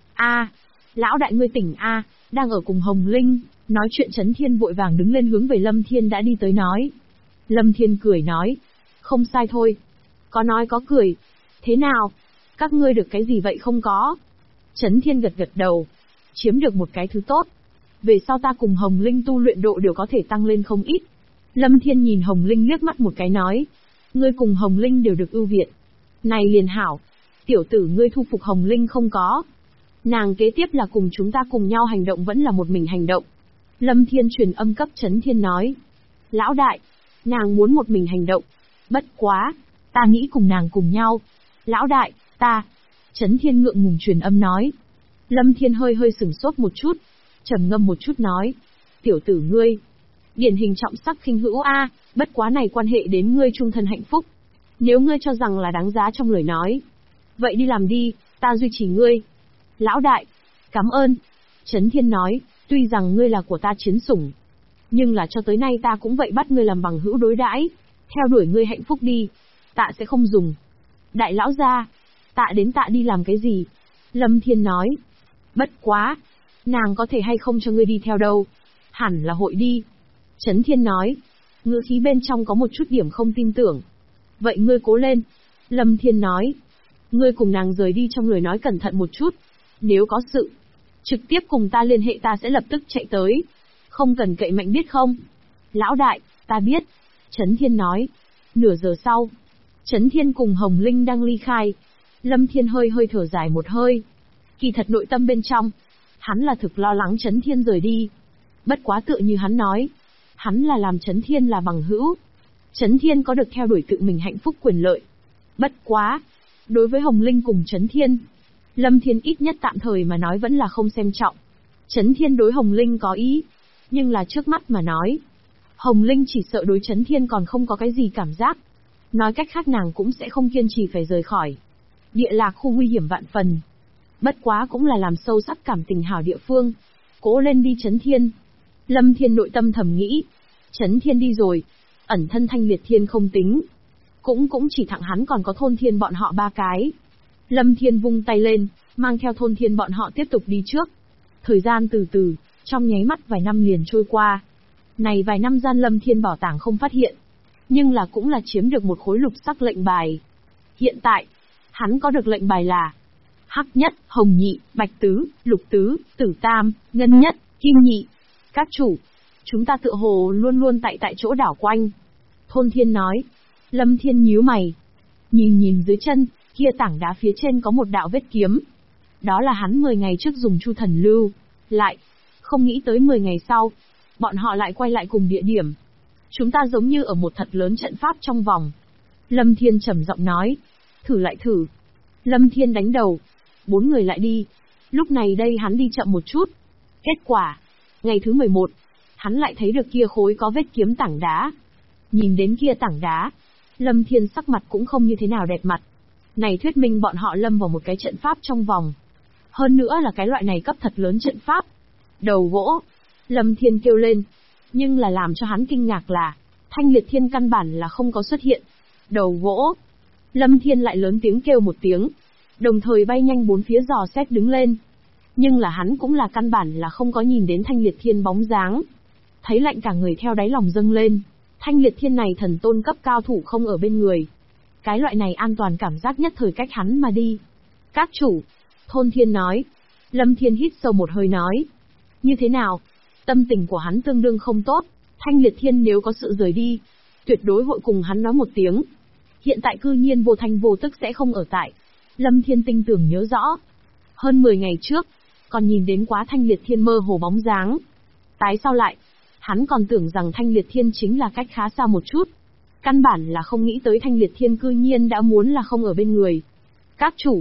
Lão đại ngươi tỉnh đang ở cùng Hồng Linh. Nói chuyện Chấn Thiên vội vàng đứng lên hướng về Lâm Thiên đã đi tới nói. Lâm Thiên cười nói. Không sai thôi. Có nói có cười. Thế nào? Các ngươi được cái gì vậy không có? Chấn Thiên gật gật đầu. Chiếm được một cái thứ tốt. Về sau ta cùng Hồng Linh tu luyện độ đều có thể tăng lên không ít. Lâm Thiên nhìn Hồng Linh liếc mắt một cái nói. Ngươi cùng Hồng Linh đều được ưu việt. Này liền hảo. Tiểu tử ngươi thu phục Hồng Linh không có. Nàng kế tiếp là cùng chúng ta cùng nhau hành động vẫn là một mình hành động. Lâm Thiên truyền âm cấp Chấn Thiên nói. Lão đại, nàng muốn một mình hành động. Bất quá, ta nghĩ cùng nàng cùng nhau. Lão đại, ta. Chấn Thiên ngượng ngùng truyền âm nói. Lâm Thiên hơi hơi sửng sốt một chút. Trầm ngâm một chút nói. Tiểu tử ngươi. Điển hình trọng sắc khinh hữu bất quá này quan hệ đến ngươi chung thân hạnh phúc. Nếu ngươi cho rằng là đáng giá trong lời nói. Vậy đi làm đi, ta duy trì ngươi. Lão đại, cảm ơn. Chấn Thiên nói, tuy rằng ngươi là của ta chiến sủng. Nhưng là cho tới nay ta cũng vậy bắt ngươi làm bằng hữu đối đãi. Theo đuổi ngươi hạnh phúc đi. Tạ sẽ không dùng. Đại lão gia, tạ đến tạ đi làm cái gì? Lâm Thiên nói. Bất quá, nàng có thể hay không cho ngươi đi theo đâu? Hẳn là hội đi. Chấn Thiên nói. Ngữ khí bên trong có một chút điểm không tin tưởng. Vậy ngươi cố lên. Lâm Thiên nói. Ngươi cùng nàng rời đi trong lời nói cẩn thận một chút. Nếu có sự, trực tiếp cùng ta liên hệ ta sẽ lập tức chạy tới. Không cần cậy mạnh biết không? Lão đại, ta biết. Chấn Thiên nói. Nửa giờ sau, Chấn Thiên cùng Hồng Linh đang ly khai. Lâm Thiên hơi hơi thở dài một hơi. Kỳ thật nội tâm bên trong, hắn là thực lo lắng Chấn Thiên rời đi. Bất quá tựa như hắn nói, hắn là làm Chấn Thiên là bằng hữu. Chấn Thiên có được theo đuổi tự mình hạnh phúc quyền lợi. Bất quá, đối với Hồng Linh cùng Chấn Thiên, Lâm Thiên ít nhất tạm thời mà nói vẫn là không xem trọng. Chấn Thiên đối Hồng Linh có ý, nhưng là trước mắt mà nói, Hồng Linh chỉ sợ đối Chấn Thiên còn không có cái gì cảm giác. Nói cách khác nàng cũng sẽ không kiên trì phải rời khỏi. Địa lạc khu nguy hiểm vạn phần. Bất quá cũng là làm sâu sắc cảm tình hảo địa phương. Cố lên đi Chấn Thiên. Lâm Thiên nội tâm thầm nghĩ. Chấn Thiên đi rồi. Ẩn thân Thanh Liệt Thiên không tính. Cũng chỉ thẳng hắn còn có Thôn Thiên bọn họ 3 cái. Lâm Thiên vung tay lên, mang theo Thôn Thiên bọn họ tiếp tục đi trước. Thời gian từ từ, trong nháy mắt vài năm liền trôi qua. Này vài năm gian Lâm Thiên bảo tàng không phát hiện. Nhưng là cũng là chiếm được một khối lục sắc lệnh bài. Hiện tại, hắn có được lệnh bài là Hắc nhất, Hồng nhị, Bạch tứ, Lục tứ, Tử tam, Ngân nhất, Kim nhị. Các chủ, chúng ta tựa hồ luôn luôn tại chỗ đảo quanh. Thôn Thiên nói. Lâm Thiên nhíu mày. Nhìn dưới chân, kia tảng đá phía trên có một đạo vết kiếm. Đó là hắn 10 ngày trước dùng Chu Thần lưu lại. Không nghĩ tới 10 ngày sau, bọn họ lại quay lại cùng địa điểm. Chúng ta giống như ở một thật lớn trận pháp trong vòng. Lâm Thiên trầm giọng nói. Thử lại thử. Lâm Thiên đánh đầu. 4 người lại đi. Lúc này đây hắn đi chậm một chút. Kết quả, ngày thứ 11, hắn lại thấy được kia khối có vết kiếm tảng đá. Nhìn đến kia tảng đá, Lâm Thiên sắc mặt cũng không như thế nào đẹp mặt. Này thuyết minh bọn họ lâm vào một cái trận pháp trong vòng. Hơn nữa là cái loại này cấp thật lớn trận pháp. Đầu gỗ. Lâm Thiên kêu lên. Nhưng là làm cho hắn kinh ngạc là, Thanh Liệt Thiên căn bản là không có xuất hiện. Đầu gỗ. Lâm Thiên lại lớn tiếng kêu một tiếng. Đồng thời bay nhanh bốn phía dò xét đứng lên. Nhưng là hắn cũng là căn bản là không có nhìn đến Thanh Liệt Thiên bóng dáng. Thấy lạnh cả người theo đáy lòng dâng lên. Thanh Liệt Thiên này thần tôn cấp cao thủ không ở bên người. Cái loại này an toàn cảm giác nhất thời cách hắn mà đi. Các chủ. Thôn Thiên nói. Lâm Thiên hít sâu một hơi nói. Như thế nào? Tâm tình của hắn tương đương không tốt. Thanh Liệt Thiên nếu có sự rời đi, tuyệt đối hội cùng hắn nói một tiếng. Hiện tại cư nhiên vô thanh vô tức sẽ không ở tại. Lâm Thiên tinh tưởng nhớ rõ. Hơn 10 ngày trước, còn nhìn đến quá Thanh Liệt Thiên mơ hồ bóng dáng. Tái sau lại, hắn còn tưởng rằng Thanh Liệt Thiên chính là cách khá xa một chút. Căn bản là không nghĩ tới Thanh Liệt Thiên cư nhiên đã muốn là không ở bên người. Các chủ,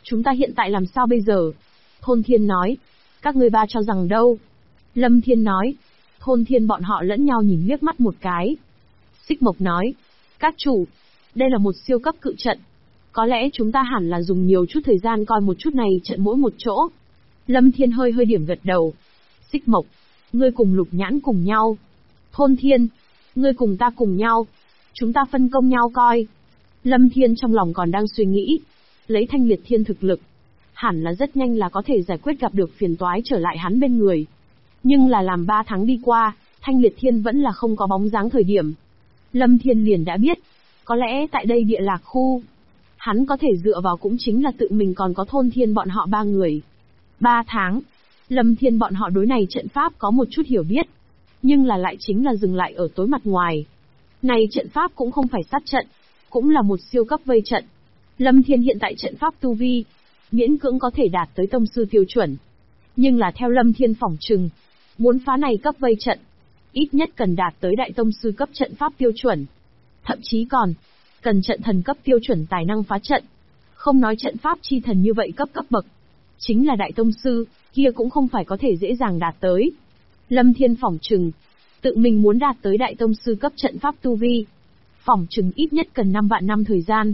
Chúng ta hiện tại làm sao bây giờ? Thôn Thiên nói. Các ngươi ba cho rằng đâu? Lâm Thiên nói. Thôn Thiên bọn họ lẫn nhau nhìn liếc mắt một cái. Xích Mộc nói. Các chủ, đây là một siêu cấp cự trận. Có lẽ chúng ta hẳn là dùng nhiều chút thời gian coi một chút này trận mỗi một chỗ. Lâm Thiên hơi điểm gật đầu. Xích Mộc, ngươi cùng Lục Nhãn cùng nhau. Thôn Thiên, ngươi cùng ta cùng nhau. Chúng ta phân công nhau coi. Lâm Thiên trong lòng còn đang suy nghĩ. Lấy Thanh Liệt Thiên thực lực, hẳn là rất nhanh là có thể giải quyết gặp được phiền toái trở lại hắn bên người. Nhưng là làm 3 tháng đi qua, Thanh Liệt Thiên vẫn là không có bóng dáng thời điểm. Lâm Thiên liền đã biết, có lẽ tại đây địa lạc khu, hắn có thể dựa vào cũng chính là tự mình còn có Thôn Thiên bọn họ 3 người. 3 tháng, Lâm Thiên bọn họ đối này trận pháp có một chút hiểu biết, nhưng là lại chính là dừng lại ở tối mặt ngoài. Này trận pháp cũng không phải sát trận, cũng là một siêu cấp vây trận. Lâm Thiên hiện tại trận pháp tu vi, miễn cưỡng có thể đạt tới tông sư tiêu chuẩn. Nhưng là theo Lâm Thiên phỏng chừng, muốn phá này cấp vây trận, ít nhất cần đạt tới đại tông sư cấp trận pháp tiêu chuẩn. Thậm chí còn, cần trận thần cấp tiêu chuẩn tài năng phá trận. Không nói trận pháp chi thần như vậy cấp bậc. Chính là đại tông sư, kia cũng không phải có thể dễ dàng đạt tới. Lâm Thiên phỏng chừng, tự mình muốn đạt tới đại tông sư cấp trận pháp tu vi. Phỏng chừng ít nhất cần 5 vạn năm thời gian.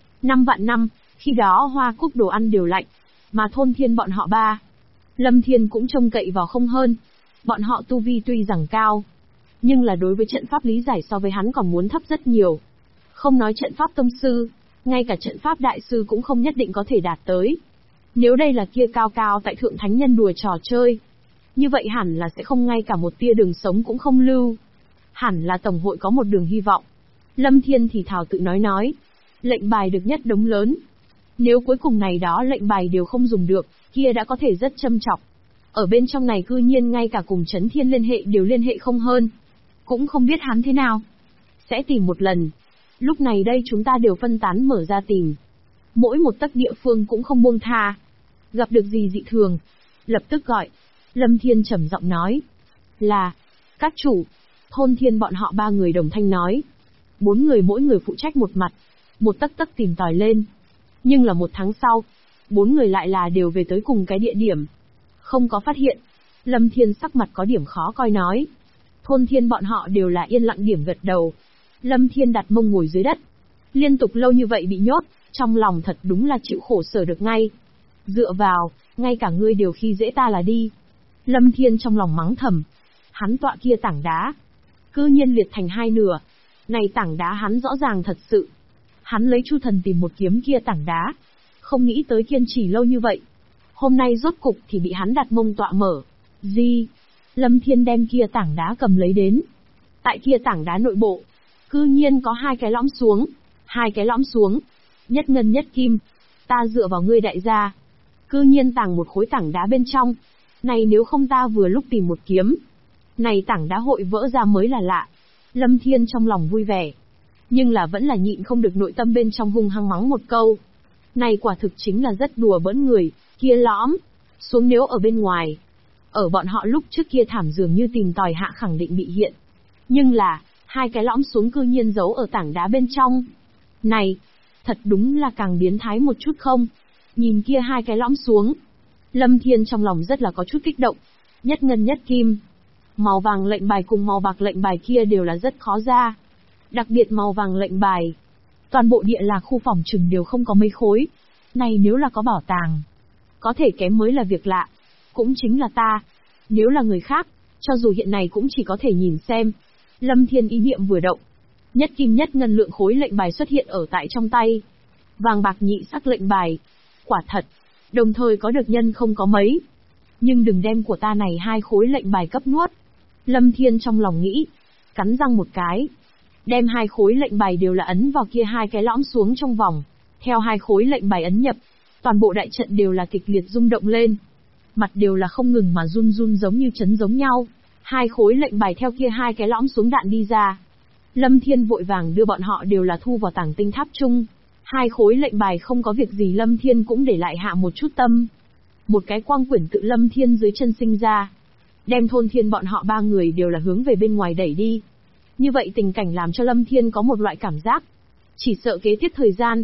5 vạn năm, khi đó hoa cúc đồ ăn đều lạnh, mà Thôn Thiên bọn họ 3. Lâm Thiên cũng trông cậy vào không hơn. Bọn họ tu vi tuy rằng cao, nhưng là đối với trận pháp lý giải so với hắn còn muốn thấp rất nhiều. Không nói trận pháp tông sư, ngay cả trận pháp đại sư cũng không nhất định có thể đạt tới. Nếu đây là kia cao tại thượng thánh nhân đùa trò chơi, như vậy hẳn là sẽ không ngay cả một tia đường sống cũng không lưu. Hẳn là tổng hội có một đường hy vọng. Lâm Thiên thì thào tự nói. Lệnh bài được nhất đống lớn. Nếu cuối cùng này đó lệnh bài đều không dùng được, kia đã có thể rất châm chọc. Ở bên trong này cư nhiên ngay cả cùng Chấn Thiên liên hệ đều liên hệ không hơn. Cũng không biết hắn thế nào. Sẽ tìm một lần. Lúc này đây chúng ta đều phân tán mở ra tìm. Mỗi một tấc địa phương cũng không buông tha. Gặp được gì dị thường, lập tức gọi. Lâm Thiên trầm giọng nói. Là, các chủ. Thôn Thiên bọn họ 3 người đồng thanh nói. 4 người mỗi người phụ trách một mặt. Một tấc tìm tòi lên. Nhưng là 1 tháng sau, 4 người lại là đều về tới cùng cái địa điểm. Không có phát hiện. Lâm Thiên sắc mặt có điểm khó coi nói. Thôn Thiên bọn họ đều là yên lặng điểm gật đầu. Lâm Thiên đặt mông ngồi dưới đất. Liên tục lâu như vậy bị nhốt, trong lòng thật đúng là chịu khổ sở được ngay. Dựa vào, ngay cả ngươi đều khi dễ ta là đi. Lâm Thiên trong lòng mắng thầm. Hắn tọa kia tảng đá, cư nhiên liệt thành 2 nửa. Này tảng đá hắn rõ ràng thật sự. Hắn lấy Chu Thần tìm một kiếm kia tảng đá. Không nghĩ tới kiên trì lâu như vậy. Hôm nay rốt cục thì bị hắn đặt mông tọa mở. Gì? Lâm Thiên đem kia tảng đá cầm lấy đến. Tại kia tảng đá nội bộ, cư nhiên có 2 cái lõm xuống. 2 cái lõm xuống. Nhất ngân nhất kim. Ta dựa vào ngươi đại gia. Cư nhiên tàng một khối tảng đá bên trong. Này nếu không ta vừa lúc tìm một kiếm. Này tảng đá hội vỡ ra mới là lạ. Lâm Thiên trong lòng vui vẻ. Nhưng là vẫn là nhịn không được nội tâm bên trong hung hăng mắng một câu. Này quả thực chính là rất đùa bỡn người, kia lõm. Xuống nếu ở bên ngoài. Ở bọn họ lúc trước kia thảm dường như tìm tòi hạ khẳng định bị hiện. Nhưng là, 2 cái lõm xuống cư nhiên giấu ở tảng đá bên trong. Này, thật đúng là càng biến thái một chút không? Nhìn kia 2 cái lõm xuống. Lâm Thiên trong lòng rất là có chút kích động. Nhất ngân nhất kim. Màu vàng lệnh bài cùng màu bạc lệnh bài kia đều là rất khó ra. Đặc biệt màu vàng lệnh bài. Toàn bộ địa lạc khu phòng trừng đều không có mấy khối. Này nếu là có bảo tàng, có thể kém mới là việc lạ. Cũng chính là ta. Nếu là người khác, cho dù hiện này cũng chỉ có thể nhìn xem. Lâm Thiên ý niệm vừa động. Nhất kim nhất ngân lượng khối lệnh bài xuất hiện ở tại trong tay. Vàng bạc nhị sắc lệnh bài. Quả thật. Đồng thời có được nhân không có mấy. Nhưng đừng đem của ta này 2 khối lệnh bài cấp nuốt. Lâm Thiên trong lòng nghĩ. Cắn răng một cái. Đem 2 khối lệnh bài đều là ấn vào kia 2 cái lõm xuống trong vòng. Theo 2 khối lệnh bài ấn nhập. Toàn bộ đại trận đều là kịch liệt rung động lên. Mặt đều là không ngừng mà run giống như chấn giống nhau. 2 khối lệnh bài theo kia 2 cái lõm xuống đạn đi ra. Lâm Thiên vội vàng đưa bọn họ đều là thu vào tàng tinh tháp chung. 2 khối lệnh bài không có việc gì Lâm Thiên cũng để lại hạ một chút tâm. Một cái quang quyển tự Lâm Thiên dưới chân sinh ra. Đem Thôn Thiên bọn họ 3 người đều là hướng về bên ngoài đẩy đi. Như vậy tình cảnh làm cho Lâm Thiên có một loại cảm giác. Chỉ sợ kế tiếp thời gian,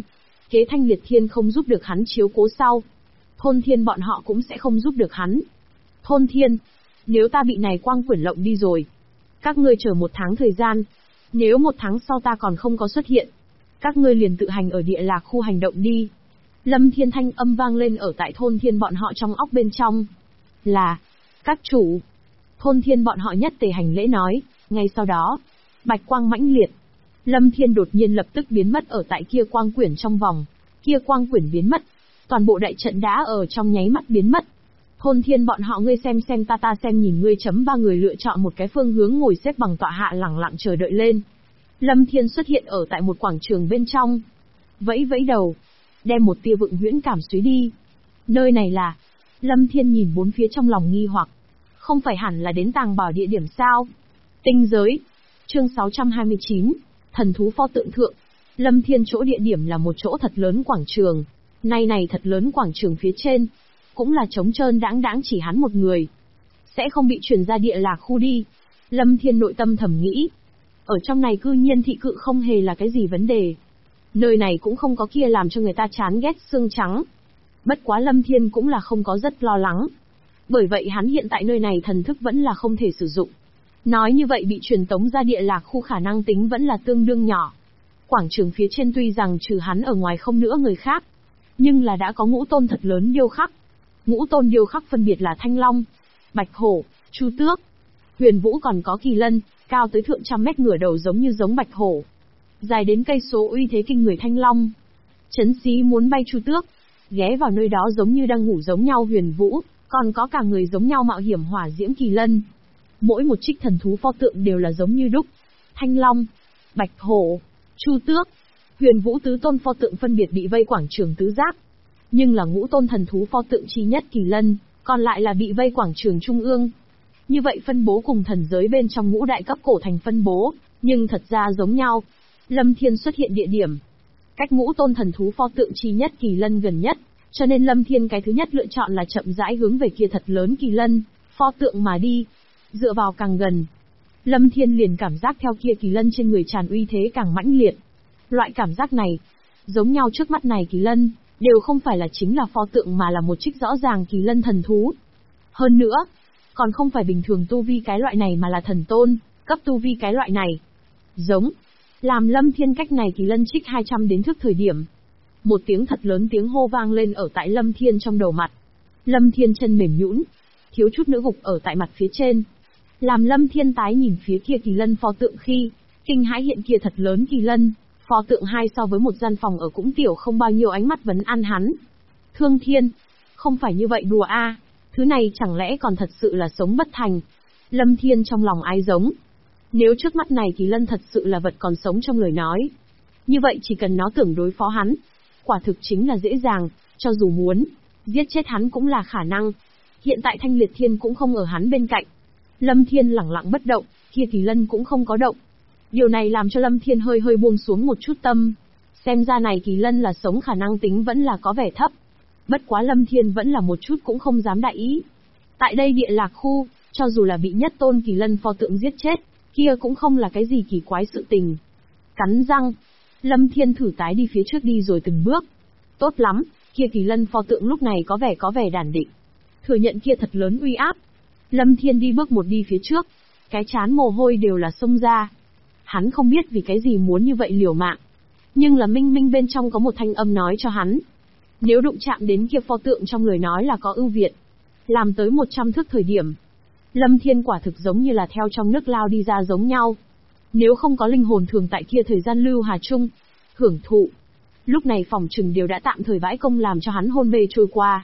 Kế Thanh Liệt Thiên không giúp được hắn chiếu cố sau. Thôn Thiên bọn họ cũng sẽ không giúp được hắn. Thôn Thiên, nếu ta bị này quang quyển lộng đi rồi, các ngươi chờ 1 tháng thời gian. Nếu 1 tháng sau ta còn không có xuất hiện, các ngươi liền tự hành ở địa lạc khu hành động đi. Lâm Thiên thanh âm vang lên ở tại Thôn Thiên bọn họ trong óc bên trong. Là, các chủ. Thôn Thiên bọn họ nhất tề hành lễ nói, ngay sau đó, bạch quang mãnh liệt. Lâm Thiên đột nhiên lập tức biến mất ở tại kia quang quyển trong vòng. Kia quang quyển biến mất, toàn bộ đại trận đã ở trong nháy mắt biến mất. Thôn Thiên bọn họ ngươi xem ta xem nhìn ngươi chấm 3 người lựa chọn một cái phương hướng ngồi xếp bằng tọa hạ lẳng lặng chờ đợi lên. Lâm Thiên xuất hiện ở tại một quảng trường bên trong. Vẫy vẫy đầu, đem một tia vượng huyễn cảm xúy đi. Nơi này là... Lâm Thiên nhìn bốn phía trong lòng nghi hoặc. Không phải hẳn là đến tàng bảo địa điểm sao? Tinh giới. Chương 629. Thần thú pho tượng thượng. Lâm Thiên chỗ địa điểm là một chỗ thật lớn quảng trường. Này thật lớn quảng trường phía trên. Cũng là trống trơn đãng chỉ hắn một người. Sẽ không bị truyền ra địa lạc khu đi. Lâm Thiên nội tâm thầm nghĩ. Ở trong này cư nhiên thị cự không hề là cái gì vấn đề. Nơi này cũng không có kia làm cho người ta chán ghét xương trắng. Bất quá Lâm Thiên cũng là không có rất lo lắng. Bởi vậy hắn hiện tại nơi này thần thức vẫn là không thể sử dụng. Nói như vậy bị truyền tống ra địa lạc khu khả năng tính vẫn là tương đương nhỏ. Quảng trường phía trên tuy rằng trừ hắn ở ngoài không nữa người khác, nhưng là đã có ngũ tôn thật lớn điêu khắc. Ngũ tôn điêu khắc phân biệt là Thanh Long, Bạch Hổ, Chu Tước, Huyền Vũ còn có Kỳ Lân, cao tới thượng trăm mét ngửa đầu giống như giống Bạch Hổ. Dài đến cây số uy thế kinh người Thanh Long. Chấn xí muốn bay Chu Tước, ghé vào nơi đó giống như đang ngủ giống nhau Huyền Vũ, còn có cả người giống nhau mạo hiểm hỏa diễm Kỳ Lân. Mỗi một trích thần thú pho tượng đều là giống như đúc. Thanh Long, Bạch Hổ, Chu Tước, Huyền Vũ tứ tôn pho tượng phân biệt bị vây quảng trường tứ giác. Nhưng là ngũ tôn thần thú pho tượng chi nhất Kỳ Lân, còn lại là bị vây quảng trường trung ương. Như vậy phân bố cùng thần giới bên trong ngũ đại cấp cổ thành phân bố, nhưng thật ra giống nhau. Lâm Thiên xuất hiện địa điểm, cách ngũ tôn thần thú pho tượng chi nhất Kỳ Lân gần nhất, cho nên Lâm Thiên cái thứ nhất lựa chọn là chậm rãi hướng về kia thật lớn Kỳ Lân pho tượng mà đi. Dựa vào càng gần, Lâm Thiên liền cảm giác theo kia Kỳ Lân trên người tràn uy thế càng mãnh liệt. Loại cảm giác này, giống nhau trước mắt này Kỳ Lân, đều không phải là chính là pho tượng mà là một trích rõ ràng Kỳ Lân thần thú. Hơn nữa, còn không phải bình thường tu vi cái loại này mà là thần tôn, cấp tu vi cái loại này. Giống, làm Lâm Thiên cách này Kỳ Lân trích 200 đến thước thời điểm. Một tiếng thật lớn tiếng hô vang lên ở tại Lâm Thiên trong đầu mặt. Lâm Thiên chân mềm nhũn, thiếu chút nữa gục ở tại mặt phía trên. Làm Lâm Thiên tái nhìn phía kia Kỳ Lân pho tượng khi, kinh hãi hiện kia thật lớn Kỳ Lân pho tượng hai so với một gian phòng ở cũng tiểu không bao nhiêu ánh mắt vấn an hắn. Thương Thiên, không phải như vậy đùa a, thứ này chẳng lẽ còn thật sự là sống bất thành. Lâm Thiên trong lòng ái giống. Nếu trước mắt này Kỳ Lân thật sự là vật còn sống trong lời nói, như vậy chỉ cần nó tưởng đối phó hắn, quả thực chính là dễ dàng, cho dù muốn giết chết hắn cũng là khả năng. Hiện tại Thanh Liệt Thiên cũng không ở hắn bên cạnh. Lâm Thiên lẳng lặng bất động, kia Kỳ Lân cũng không có động. Điều này làm cho Lâm Thiên hơi buông xuống một chút tâm. Xem ra này Kỳ Lân là sống khả năng tính vẫn là có vẻ thấp. Bất quá Lâm Thiên vẫn là một chút cũng không dám đại ý. Tại đây địa lạc khu, cho dù là bị nhất tôn Kỳ Lân pho tượng giết chết, kia cũng không là cái gì kỳ quái sự tình. Cắn răng, Lâm Thiên thử tái đi phía trước đi rồi từng bước. Tốt lắm, kia Kỳ Lân pho tượng lúc này có vẻ đản định. Thừa nhận kia thật lớn uy áp. Lâm Thiên đi bước một đi phía trước, cái chán mồ hôi đều là xông ra. Hắn không biết vì cái gì muốn như vậy liều mạng. Nhưng là minh bên trong có một thanh âm nói cho hắn. Nếu đụng chạm đến kia pho tượng trong lời nói là có ưu việt. Làm tới 100 thước thời điểm. Lâm Thiên quả thực giống như là theo trong nước lao đi ra giống nhau. Nếu không có linh hồn thường tại kia thời gian lưu hà chung, hưởng thụ. Lúc này phòng trừng đều đã tạm thời bãi công làm cho hắn hôn mê trôi qua.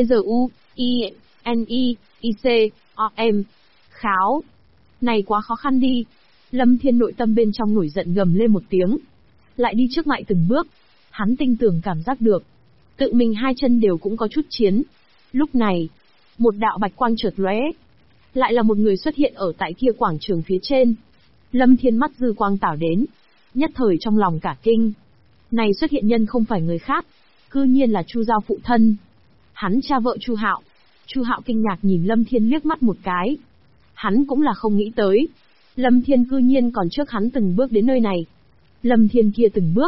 T-Z-U-I-N-I-I-C-O-M. Kháo. Này quá khó khăn đi. Lâm Thiên nội tâm bên trong nổi giận gầm lên một tiếng. Lại đi trước mại từng bước. Hắn tinh tường cảm giác được. Tự mình hai chân đều cũng có chút chiến. Lúc này, một đạo bạch quang chợt lóe. Lại là một người xuất hiện ở tại kia quảng trường phía trên. Lâm Thiên mắt dư quang tảo đến. Nhất thời trong lòng cả kinh. Này xuất hiện nhân không phải người khác. Cư nhiên là Chu Giao phụ thân. Hắn cha vợ Chu Hạo. Chu Hạo kinh ngạc nhìn Lâm Thiên liếc mắt một cái. Hắn cũng là không nghĩ tới. Lâm Thiên cư nhiên còn trước hắn từng bước đến nơi này. Lâm Thiên kia từng bước,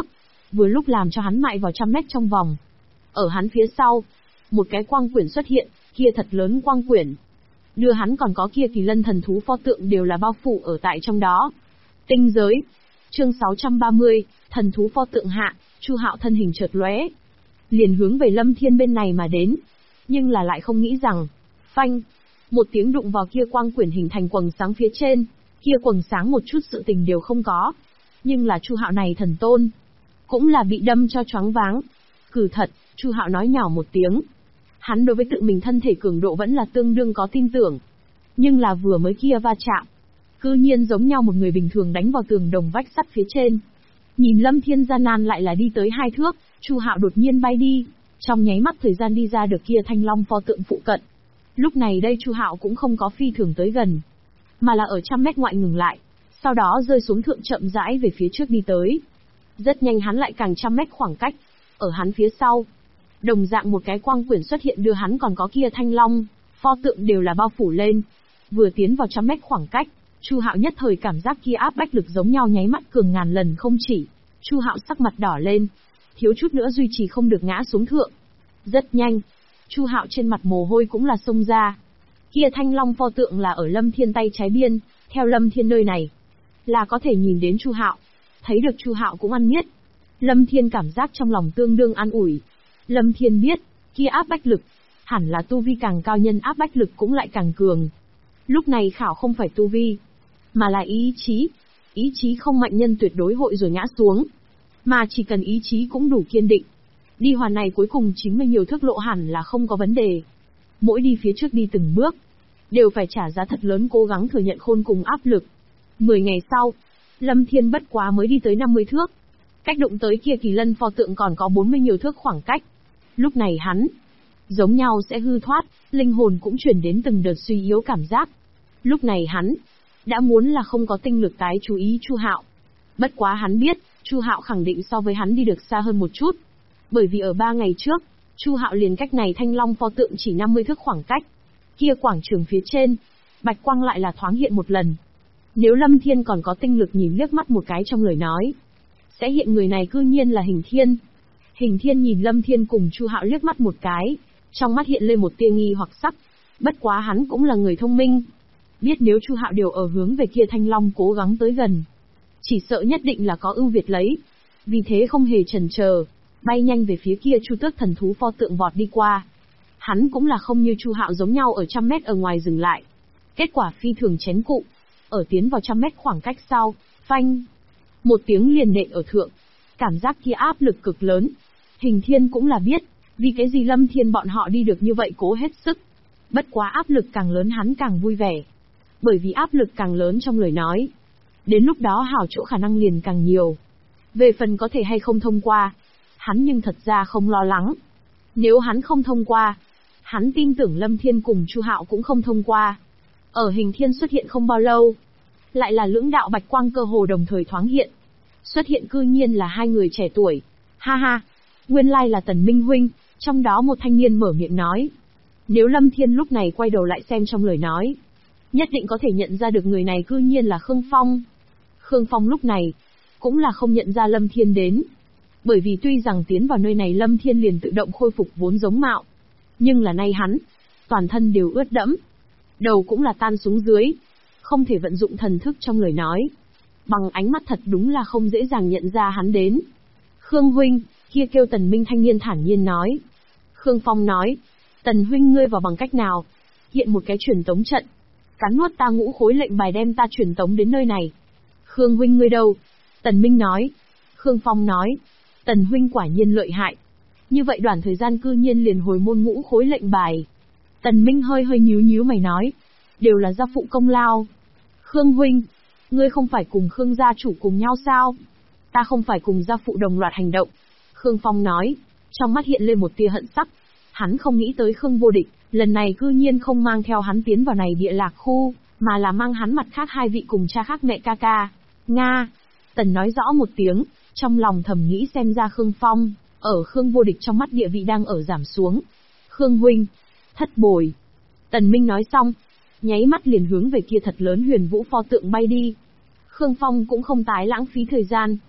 vừa lúc làm cho hắn mại vào 100 mét trong vòng. Ở hắn phía sau, một cái quang quyển xuất hiện, kia thật lớn quang quyển. Đưa hắn còn có kia kỳ lân thần thú pho tượng đều là bao phủ ở tại trong đó. Tinh giới. Chương 630, thần thú pho tượng hạ, Chu Hạo thân hình chợt lóe, liền hướng về Lâm Thiên bên này mà đến. Nhưng là lại không nghĩ rằng, phanh, một tiếng đụng vào kia quang quyển hình thành quầng sáng phía trên, kia quầng sáng một chút sự tình đều không có. Nhưng là Chu Hạo này thần tôn, cũng là bị đâm cho choáng váng. Cử thật, Chu Hạo nói nhỏ một tiếng. Hắn đối với tự mình thân thể cường độ vẫn là tương đương có tin tưởng. Nhưng là vừa mới kia va chạm, cư nhiên giống nhau một người bình thường đánh vào tường đồng vách sắt phía trên. Nhìn Lâm Thiên gian nan lại là đi tới 2 thước, Chu Hạo đột nhiên bay đi, trong nháy mắt thời gian đi ra được kia thanh long pho tượng phụ cận. Lúc này đây Chu Hạo cũng không có phi thường tới gần, mà là ở 100 mét ngoại ngừng lại, sau đó rơi xuống thượng chậm rãi về phía trước đi tới. Rất nhanh hắn lại càng 100 mét khoảng cách, ở hắn phía sau, đồng dạng một cái quang quyển xuất hiện đưa hắn còn có kia thanh long pho tượng đều là bao phủ lên. Vừa tiến vào 100 mét khoảng cách, Chu Hạo nhất thời cảm giác kia áp bách lực giống nhau nháy mắt cường ngàn lần không chỉ. Chu Hạo sắc mặt đỏ lên, thiếu chút nữa duy trì không được ngã xuống thượng. Rất nhanh, Chu Hạo trên mặt mồ hôi cũng là xông ra. Kia thanh long pho tượng là ở Lâm Thiên tay trái biên, theo Lâm Thiên nơi này là có thể nhìn đến Chu Hạo, thấy được Chu Hạo cũng ăn miết. Lâm Thiên cảm giác trong lòng tương đương an ủi. Lâm Thiên biết, kia áp bách lực, hẳn là tu vi càng cao nhân áp bách lực cũng lại càng cường. Lúc này khảo không phải tu vi, mà là ý chí. Ý chí không mạnh nhân tuyệt đối hội rồi ngã xuống, mà chỉ cần ý chí cũng đủ kiên định. Đi hoàn này cuối cùng 90 nhiều thước lộ hẳn là không có vấn đề. Mỗi đi phía trước đi từng bước, đều phải trả giá thật lớn cố gắng thừa nhận khôn cùng áp lực. 10 ngày sau, Lâm Thiên bất quá mới đi tới 50 thước. Cách đụng tới kia kỳ lân pho tượng còn có 40 nhiều thước khoảng cách. Lúc này hắn, giống nhau sẽ hư thoát, linh hồn cũng chuyển đến từng đợt suy yếu cảm giác. Lúc này hắn, đã muốn là không có tinh lực tái chú ý Chu Hạo. Bất quá hắn biết, Chu Hạo khẳng định so với hắn đi được xa hơn một chút. Bởi vì ở 3 ngày trước, Chu Hạo liền cách này thanh long pho tượng chỉ 50 thước khoảng cách. Kia quảng trường phía trên, bạch quang lại là thoáng hiện một lần. Nếu Lâm Thiên còn có tinh lực nhìn liếc mắt một cái trong lời nói, sẽ hiện người này cư nhiên là Hình Thiên. Hình Thiên nhìn Lâm Thiên cùng Chu Hạo liếc mắt một cái, trong mắt hiện lên một tia nghi hoặc sắc. Bất quá hắn cũng là người thông minh, biết nếu Chu Hạo đều ở hướng về kia thanh long cố gắng tới gần, chỉ sợ nhất định là có ưu việt lấy. Vì thế không hề chần chờ, bay nhanh về phía kia Chu Tước thần thú pho tượng vọt đi qua. Hắn cũng là không như Chu Hạo giống nhau ở 100 mét ở ngoài dừng lại. Kết quả phi thường chén cụ, ở tiến vào 100 mét khoảng cách sau, phanh, một tiếng liền nện ở thượng. Cảm giác kia áp lực cực lớn. Hình Thiên cũng là biết, vì cái gì Lâm Thiên bọn họ đi được như vậy cố hết sức. Bất quá áp lực càng lớn hắn càng vui vẻ. Bởi vì áp lực càng lớn trong lời nói, đến lúc đó hảo chỗ khả năng liền càng nhiều. Về phần có thể hay không thông qua, hắn nhưng thật ra không lo lắng. Nếu hắn không thông qua, hắn tin tưởng Lâm Thiên cùng Chu Hạo cũng không thông qua. Ở Hình Thiên xuất hiện không bao lâu, lại là lưỡng đạo bạch quang cơ hồ đồng thời thoáng hiện. Xuất hiện cư nhiên là 2 người trẻ tuổi. Ha ha, nguyên lai là Tần Minh huynh, trong đó một thanh niên mở miệng nói. Nếu Lâm Thiên lúc này quay đầu lại xem trong lời nói, nhất định có thể nhận ra được người này cư nhiên là Khương Phong. Khương Phong lúc này, cũng là không nhận ra Lâm Thiên đến. Bởi vì tuy rằng tiến vào nơi này Lâm Thiên liền tự động khôi phục vốn giống mạo, nhưng là nay hắn, toàn thân đều ướt đẫm, đầu cũng là tan xuống dưới, không thể vận dụng thần thức trong lời nói. Bằng ánh mắt thật đúng là không dễ dàng nhận ra hắn đến. Khương huynh, kia kêu Tần Minh thanh niên thản nhiên nói. Khương Phong nói, Tần huynh ngươi vào bằng cách nào? Hiện một cái truyền tống trận, cắn nuốt ta ngũ khối lệnh bài đem ta truyền tống đến nơi này. Khương huynh ngươi đâu? Tần Minh nói. Khương Phong nói, Tần huynh quả nhiên lợi hại. Như vậy đoạn thời gian cư nhiên liền hồi môn ngũ khối lệnh bài. Tần Minh hơi hơi nhíu mày nói, đều là gia phụ công lao. Khương huynh, ngươi không phải cùng Khương gia chủ cùng nhau sao? Ta không phải cùng gia phụ đồng loạt hành động. Khương Phong nói, trong mắt hiện lên một tia hận sắc. Hắn không nghĩ tới Khương vô địch, lần này cư nhiên không mang theo hắn tiến vào này địa lạc khu, mà là mang hắn mặt khác 2 vị cùng cha khác mẹ ca ca. Nga. Tần nói rõ một tiếng, trong lòng thầm nghĩ xem ra Khương Phong, ở Khương vô địch trong mắt địa vị đang ở giảm xuống. Khương huynh, thất bồi. Tần Minh nói xong, nháy mắt liền hướng về kia thật lớn huyền vũ pho tượng bay đi. Khương Phong cũng không tái lãng phí thời gian,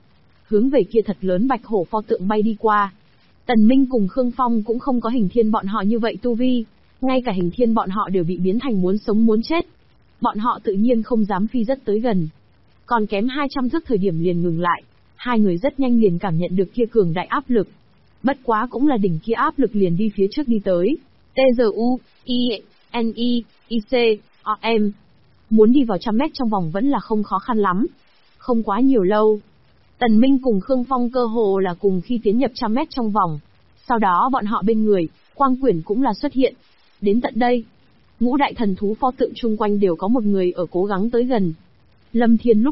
hướng về kia thật lớn bạch hổ pho tượng bay đi qua. Tần Minh cùng Khương Phong cũng không có Hình Thiên bọn họ như vậy tu vi, ngay cả Hình Thiên bọn họ đều bị biến thành muốn sống muốn chết. Bọn họ tự nhiên không dám phi rất tới gần. Còn kém 200 thước thời điểm liền ngừng lại, hai người rất nhanh liền cảm nhận được kia cường đại áp lực. Bất quá cũng là đỉnh kia áp lực liền đi phía trước đi tới. T-Z-U-I-N-I-I-C-O-M. Muốn đi vào 100 mét trong vòng vẫn là không khó khăn lắm. Không quá nhiều lâu. Tần Minh cùng Khương Phong cơ hồ là cùng khi tiến nhập 100 mét trong vòng. Sau đó bọn họ bên người, quang quyển cũng là xuất hiện. Đến tận đây, ngũ đại thần thú pho tượng chung quanh đều có một người ở cố gắng tới gần. Lâm Thiên lúc